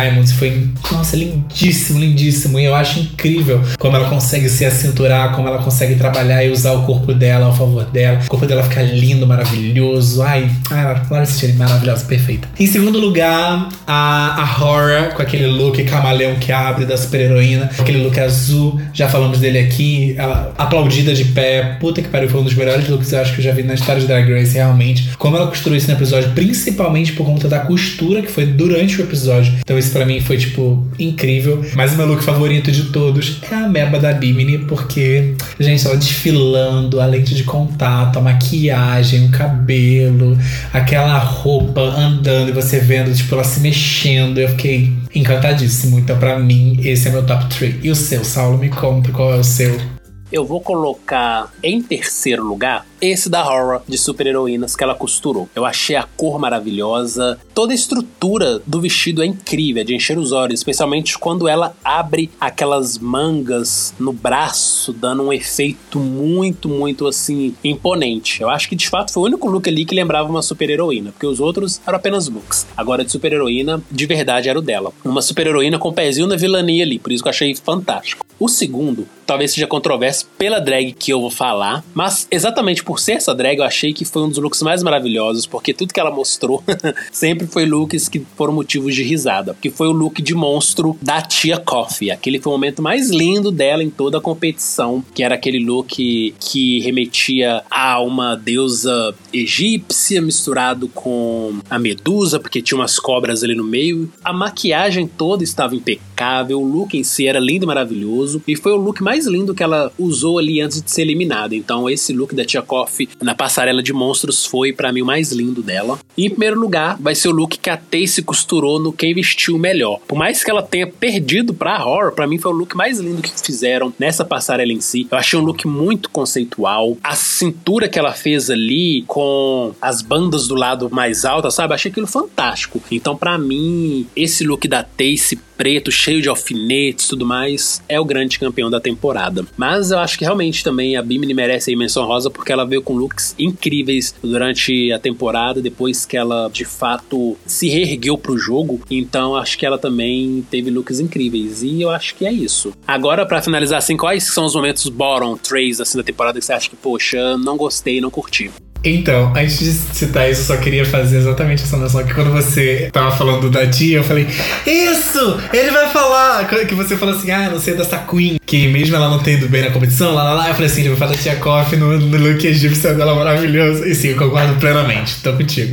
foi, nossa, lindíssimo, lindíssimo. E eu acho incrível como ela consegue se acinturar, como ela consegue trabalhar e usar o corpo dela ao favor dela. O corpo dela fica lindo, maravilhoso. Ai, Lawrence Chaney, maravilhosa, perfeita. Em segundo lugar, a Horror, com aquele look camaleão que abre da super-heroína, aquele look azul, já falamos dele aqui, ela aplaudida de pé. Puta que pariu, foi um dos melhores looks eu acho que eu já vi na história de Drag Race, realmente. Como ela costurou isso no episódio, principalmente por conta da costura que foi durante o episódio. Então isso pra mim foi, tipo, incrível. Mas o meu look favorito de todos é a Meba da Bimini, porque, gente, ela desfilando, a lente de contato, a maquiagem, o cabelo, aquela roupa andando e você vendo, tipo, ela se mexendo. Eu fiquei encantadíssimo. Então, pra mim, esse é meu top 3. E o seu, Saulo? Me conta qual é o seu. Eu vou colocar em terceiro lugar esse da Horror de super-heroínas que ela costurou. Eu achei a cor maravilhosa. Toda a estrutura do vestido é incrível, é de encher os olhos, especialmente quando ela abre aquelas mangas no braço, dando um efeito muito, muito, assim, imponente. Eu acho que, de fato, foi o único look ali que lembrava uma super-heroína, porque os outros eram apenas looks. Agora, de super-heroína, de verdade, era o dela. Uma super-heroína com o pezinho na vilania ali, por isso que eu achei fantástico. O segundo, talvez seja controverso pela drag que eu vou falar, mas exatamente por ser essa drag, eu achei que foi um dos looks mais maravilhosos, porque tudo que ela mostrou sempre foi looks que foram motivos de risada, que foi o look de monstro da Tia Coffee. Aquele foi o momento mais lindo dela em toda a competição, que era aquele look que remetia a uma deusa egípcia misturado com a Medusa, porque tinha umas cobras ali no meio. A maquiagem toda estava impecável, o look em si era lindo e maravilhoso, e foi o look mais lindo que ela usou ali antes de ser eliminada. Então esse look da Tia Coffee na passarela de monstros foi pra mim o mais lindo dela. E em primeiro lugar vai ser o look que a Tayce costurou no Quem Vestiu Melhor. Por mais que ela tenha perdido pra Horror, pra mim foi o look mais lindo que fizeram nessa passarela em si. Eu achei um look muito conceitual. A cintura que ela fez ali com as bandas do lado mais altas, sabe? Achei aquilo fantástico. Então pra mim esse look da Tayce preto, cheio de alfinetes e tudo mais, é o grande campeão da temporada. Mas eu acho que realmente também a Bimini merece a menção rosa porque ela veio com looks incríveis durante a temporada, depois que ela de fato se reergueu pro jogo. Então acho que ela também teve looks incríveis e eu acho que é isso. Agora, pra finalizar assim, quais são os momentos bottom 3 assim, da temporada que você acha que, poxa, não gostei, não curti? Então, antes de citar isso, eu só queria fazer exatamente essa noção que quando você tava falando da Tia, eu falei, isso! Ele vai falar! Que você falou assim, não sei dessa Queen, que mesmo ela não tendo bem na competição, eu falei assim, eu vou falar da Tia Coffee no look egípcio dela maravilhoso. E sim, eu concordo plenamente, tô contigo.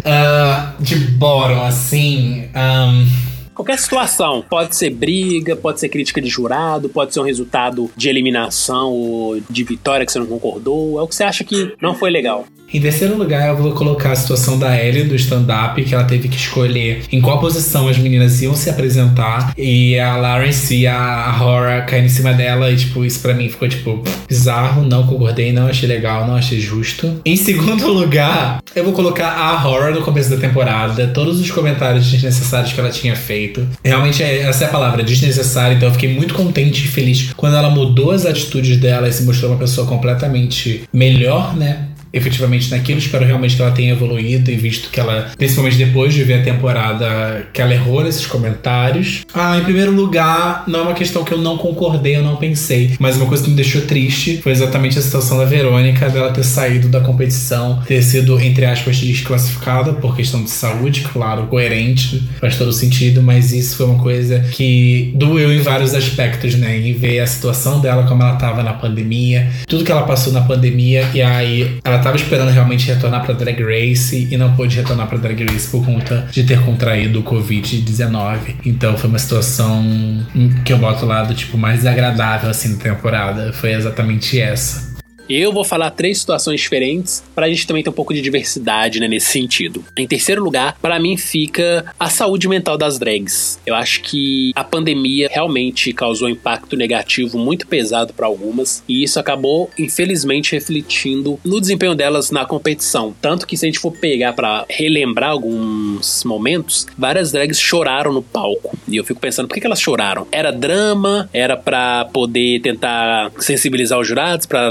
De bottom, assim... Qualquer situação, pode ser briga, pode ser crítica de jurado, pode ser um resultado de eliminação ou de vitória que você não concordou, é o que você acha que não foi legal. Em terceiro lugar, eu vou colocar a situação da Ellie do stand-up, que ela teve que escolher em qual posição as meninas iam se apresentar, e a Lawrence e a Horror caíram em cima dela, e tipo, isso pra mim ficou tipo bizarro, não concordei, não achei legal, não achei justo. Em segundo lugar, eu vou colocar a Horror no começo da temporada, todos os comentários desnecessários que ela tinha feito. Realmente, essa é a palavra, desnecessário, então eu fiquei muito contente e feliz quando ela mudou as atitudes dela e se mostrou uma pessoa completamente melhor, né? Efetivamente naquilo, espero realmente que ela tenha evoluído e visto que ela, principalmente depois de ver a temporada, que ela errou nesses comentários. Em primeiro lugar, não é uma questão que eu não concordei, eu não pensei, mas uma coisa que me deixou triste foi exatamente a situação da Verônica, dela ter saído da competição, ter sido, entre aspas, desclassificada por questão de saúde, claro, coerente, faz todo sentido, mas isso foi uma coisa que doeu em vários aspectos, né, em ver a situação dela, como ela tava na pandemia, tudo que ela passou na pandemia, e aí ela tava esperando realmente retornar pra Drag Race e não pôde retornar pra Drag Race por conta de ter contraído o Covid-19. Então foi uma situação que eu boto lá do tipo mais desagradável assim da temporada. Foi exatamente essa. Eu vou falar 3 situações diferentes pra gente também ter um pouco de diversidade, né, nesse sentido. Em terceiro lugar, pra mim fica a saúde mental das drags. Eu acho que a pandemia realmente causou um impacto negativo muito pesado pra algumas e isso acabou, infelizmente, refletindo no desempenho delas na competição. Tanto que se a gente for pegar pra relembrar alguns momentos, várias drags choraram no palco. E eu fico pensando, por que elas choraram? Era drama? Era pra poder tentar sensibilizar os jurados, pra não eliminar?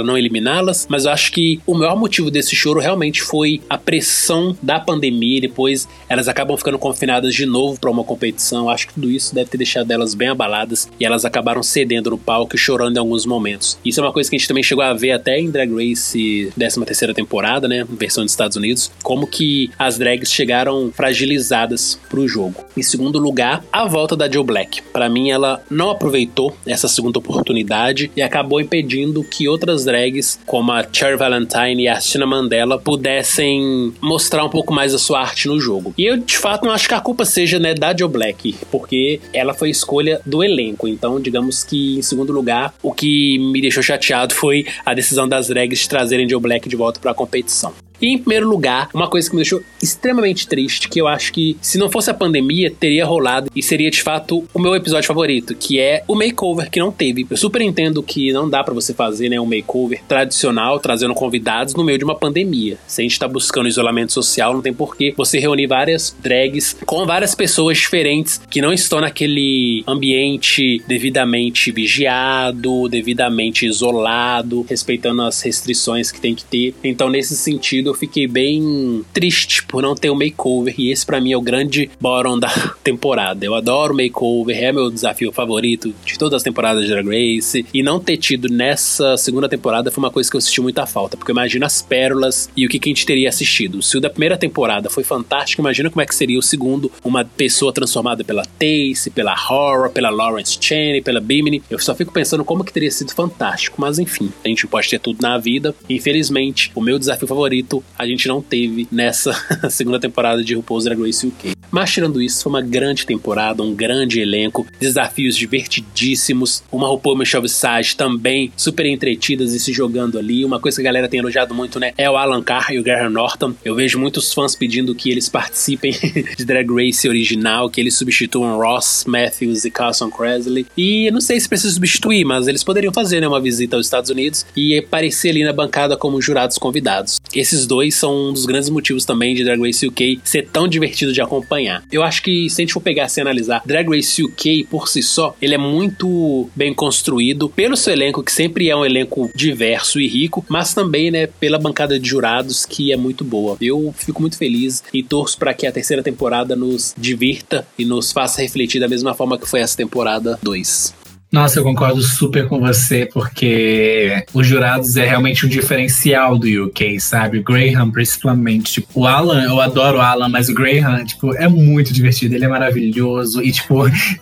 eliminá-las, mas eu acho que o maior motivo desse choro realmente foi a pressão da pandemia, e depois elas acabam ficando confinadas de novo pra uma competição. Eu acho que tudo isso deve ter deixado elas bem abaladas e elas acabaram cedendo no palco e chorando em alguns momentos. Isso é uma coisa que a gente também chegou a ver até em Drag Race 13ª temporada, né, versão dos Estados Unidos, como que as drags chegaram fragilizadas pro jogo. Em segundo lugar, a volta da Joe Black. Pra mim, ela não aproveitou essa segunda oportunidade e acabou impedindo que outras drags, como a Cherry Valentine e a Tina Mandela, pudessem mostrar um pouco mais a sua arte no jogo. E eu, de fato, não acho que a culpa seja, né, da Joe Black, porque ela foi escolha do elenco. Então, digamos que, em segundo lugar, o que me deixou chateado foi a decisão das drags de trazerem Joe Black de volta pra competição. E em primeiro lugar, uma coisa que me deixou extremamente triste, que eu acho que se não fosse a pandemia, teria rolado e seria de fato o meu episódio favorito, que é o makeover, que não teve. Eu super entendo que não dá pra você fazer, né, um makeover tradicional, trazendo convidados no meio de uma pandemia. Se a gente tá buscando isolamento social, não tem porquê você reunir várias drags com várias pessoas diferentes que não estão naquele ambiente devidamente vigiado, devidamente isolado, respeitando as restrições que tem que ter. Então, nesse sentido, eu fiquei bem triste por não ter o makeover, e esse pra mim é o grande bottom da temporada. Eu adoro o makeover, é meu desafio favorito de todas as temporadas de Drag Race, e não ter tido nessa segunda temporada foi uma coisa que eu senti muita falta, porque eu imagino as pérolas e o que a gente teria assistido. Se o da primeira temporada foi fantástico, imagina como é que seria o segundo, uma pessoa transformada pela Tayce, pela Horror, pela Lawrence Chaney, pela Bimini. Eu só fico pensando como que teria sido fantástico, mas enfim, a gente pode ter tudo na vida. Infelizmente, o meu desafio favorito a gente não teve nessa segunda temporada de RuPaul's Drag Race UK. Mas tirando isso, foi uma grande temporada, um grande elenco, desafios divertidíssimos, uma RuPaul e Michelle Visage também super entretidas e se jogando ali. Uma coisa que a galera tem elogiado muito, né, é o Alan Carr e o Graham Norton. Eu vejo muitos fãs pedindo que eles participem de Drag Race original, que eles substituam Ross Matthews e Carson Kressley. E eu não sei se precisa substituir, mas eles poderiam fazer, né, uma visita aos Estados Unidos e aparecer ali na bancada como jurados convidados. Esses dois são um dos grandes motivos também de Drag Race UK ser tão divertido de acompanhar. Eu acho que se a gente for pegar e analisar Drag Race UK por si só, ele é muito bem construído pelo seu elenco, que sempre é um elenco diverso e rico, mas também, né, pela bancada de jurados, que é muito boa. Eu fico muito feliz e torço para que a terceira temporada nos divirta e nos faça refletir da mesma forma que foi essa temporada 2. Nossa, eu concordo super com você, porque os jurados é realmente um diferencial do UK, sabe? O Graham, principalmente. Tipo, o Alan, eu adoro o Alan, mas o Graham, tipo, é muito divertido, ele é maravilhoso e, tipo,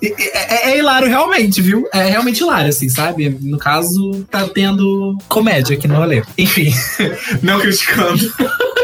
é hilário realmente, viu? É realmente hilário, assim, sabe? No caso, tá tendo comédia aqui no rolê. Enfim, não criticando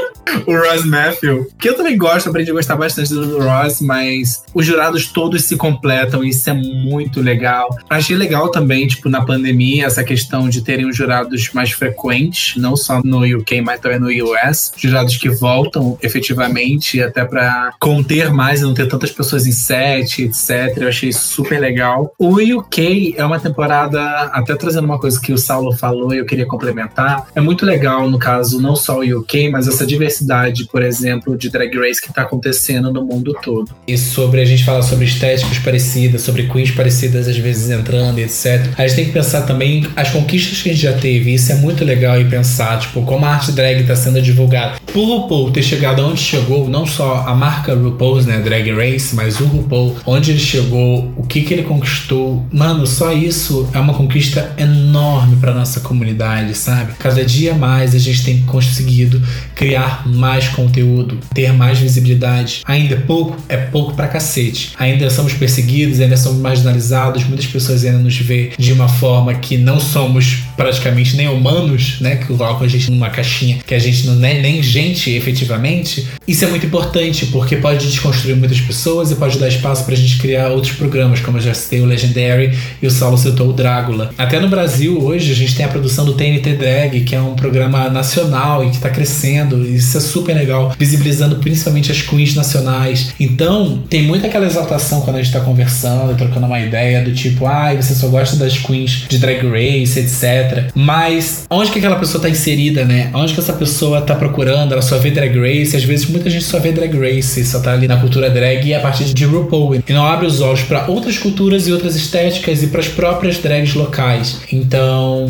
o Ross Matthews, que eu também gosto, aprendi a gostar bastante do Ross, mas os jurados todos se completam, isso é muito legal. Achei legal também, tipo, na pandemia, essa questão de terem os jurados mais frequentes, não só no UK, mas também no US, jurados que voltam efetivamente, até pra conter mais e não ter tantas pessoas em set, etc. Eu achei super legal. O UK é uma temporada, até trazendo uma coisa que o Saulo falou e eu queria complementar, é muito legal, no caso, não só o UK, mas essa diversidade, por exemplo, de Drag Race que tá acontecendo no mundo todo. E sobre a gente falar sobre estéticas parecidas, sobre queens parecidas às vezes entrando, etc. A gente tem que pensar também as conquistas que a gente já teve. Isso é muito legal e pensar, tipo, como a arte drag tá sendo divulgada. Por RuPaul ter chegado onde chegou, não só a marca RuPaul's, né, Drag Race, mas o RuPaul, onde ele chegou, o que ele conquistou. Mano, só isso é uma conquista enorme pra nossa comunidade, sabe? Cada dia mais a gente tem conseguido criar mais conteúdo, ter mais visibilidade. Ainda é pouco pra cacete. Ainda somos perseguidos, ainda somos marginalizados, muitas pessoas ainda nos veem de uma forma que não somos praticamente nem humanos, né, que colocam a gente numa caixinha que a gente não é nem gente efetivamente. Isso é muito importante, porque pode desconstruir muitas pessoas e pode dar espaço pra gente criar outros programas, como eu já citei o Legendary e o Saulo citou o Drácula. Até no Brasil, hoje, a gente tem a produção do TNT Drag, que é um programa nacional e que tá crescendo. Isso é super legal, visibilizando principalmente as queens nacionais. Então, tem muito aquela exaltação quando a gente tá conversando, trocando uma ideia do tipo, você só gosta das queens de Drag Race, etc. Mas onde que aquela pessoa tá inserida, né? Onde que essa pessoa tá procurando? Ela só vê Drag Race. Às vezes, muita gente só vê Drag Race, só tá ali na cultura drag e a partir de RuPaul. E não abre os olhos pra outras culturas e outras estéticas e pras próprias drags locais. Então,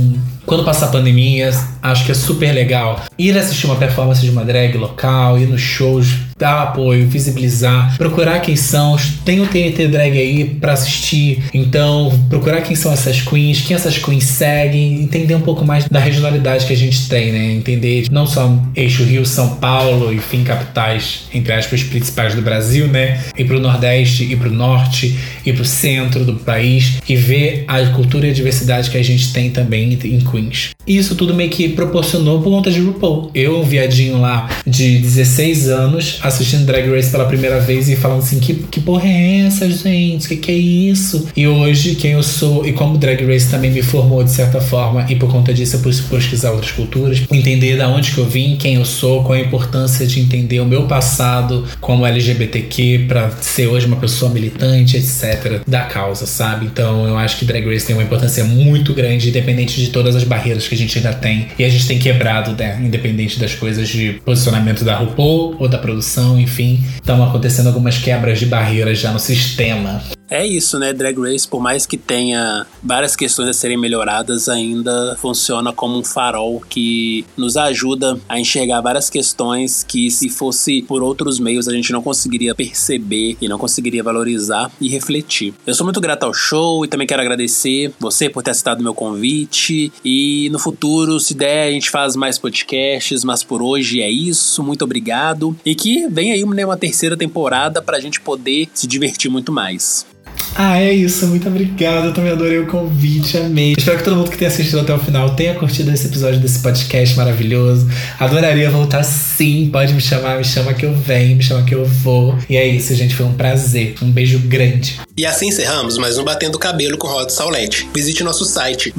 Quando passar a pandemia, acho que é super legal ir assistir uma performance de uma drag local, ir nos shows, dar apoio, visibilizar, procurar quem são. Tem o TNT Drag aí pra assistir, então procurar quem são essas queens, quem essas queens seguem, entender um pouco mais da regionalidade que a gente tem, né? Entender não só eixo Rio, São Paulo, enfim, capitais, entre aspas, principais do Brasil, né? Ir pro Nordeste, ir pro Norte, ir pro centro do país e ver a cultura e a diversidade que a gente tem também em Queens. E isso tudo meio que proporcionou por conta de RuPaul. Eu, um viadinho lá de 16 anos, assistindo Drag Race pela primeira vez e falando assim, que porra é essa, gente? Que é isso? E hoje, quem eu sou, e como Drag Race também me formou de certa forma, e por conta disso eu pude pesquisar outras culturas, entender da onde que eu vim, quem eu sou, qual a importância de entender o meu passado como LGBTQ pra ser hoje uma pessoa militante, etc., da causa, sabe? Então eu acho que Drag Race tem uma importância muito grande, independente de todas as barreiras que a gente ainda tem, e a gente tem quebrado, né? Independente das coisas de posicionamento da RuPaul ou da produção, enfim, estão acontecendo algumas quebras de barreiras já no sistema. É isso, né? Drag Race, por mais que tenha várias questões a serem melhoradas, ainda funciona como um farol que nos ajuda a enxergar várias questões que, se fosse por outros meios, a gente não conseguiria perceber e não conseguiria valorizar e refletir. Eu sou muito grato ao show e também quero agradecer você por ter aceitado o meu convite. E no futuro, se der, a gente faz mais podcasts, mas por hoje é isso. Muito obrigado. E que vem aí uma terceira temporada pra gente poder se divertir muito mais. É isso, muito obrigado, eu também adorei o convite, amei. Espero que todo mundo que tenha assistido até o final tenha curtido esse episódio desse podcast maravilhoso. Adoraria voltar sim, pode me chama que eu venho, me chama que eu vou. E é isso, gente, foi um prazer, um beijo grande. E assim encerramos mais um Batendo Cabelo com Rod Saulete. Visite nosso site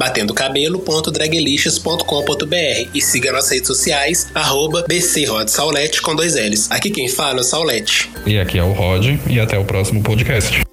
batendocabelo.dragelicious.com.br e siga nossas redes sociais @bcrodsaulete com 2 L's. Aqui quem fala é o Saulete. E aqui é o Rod, e até o próximo podcast.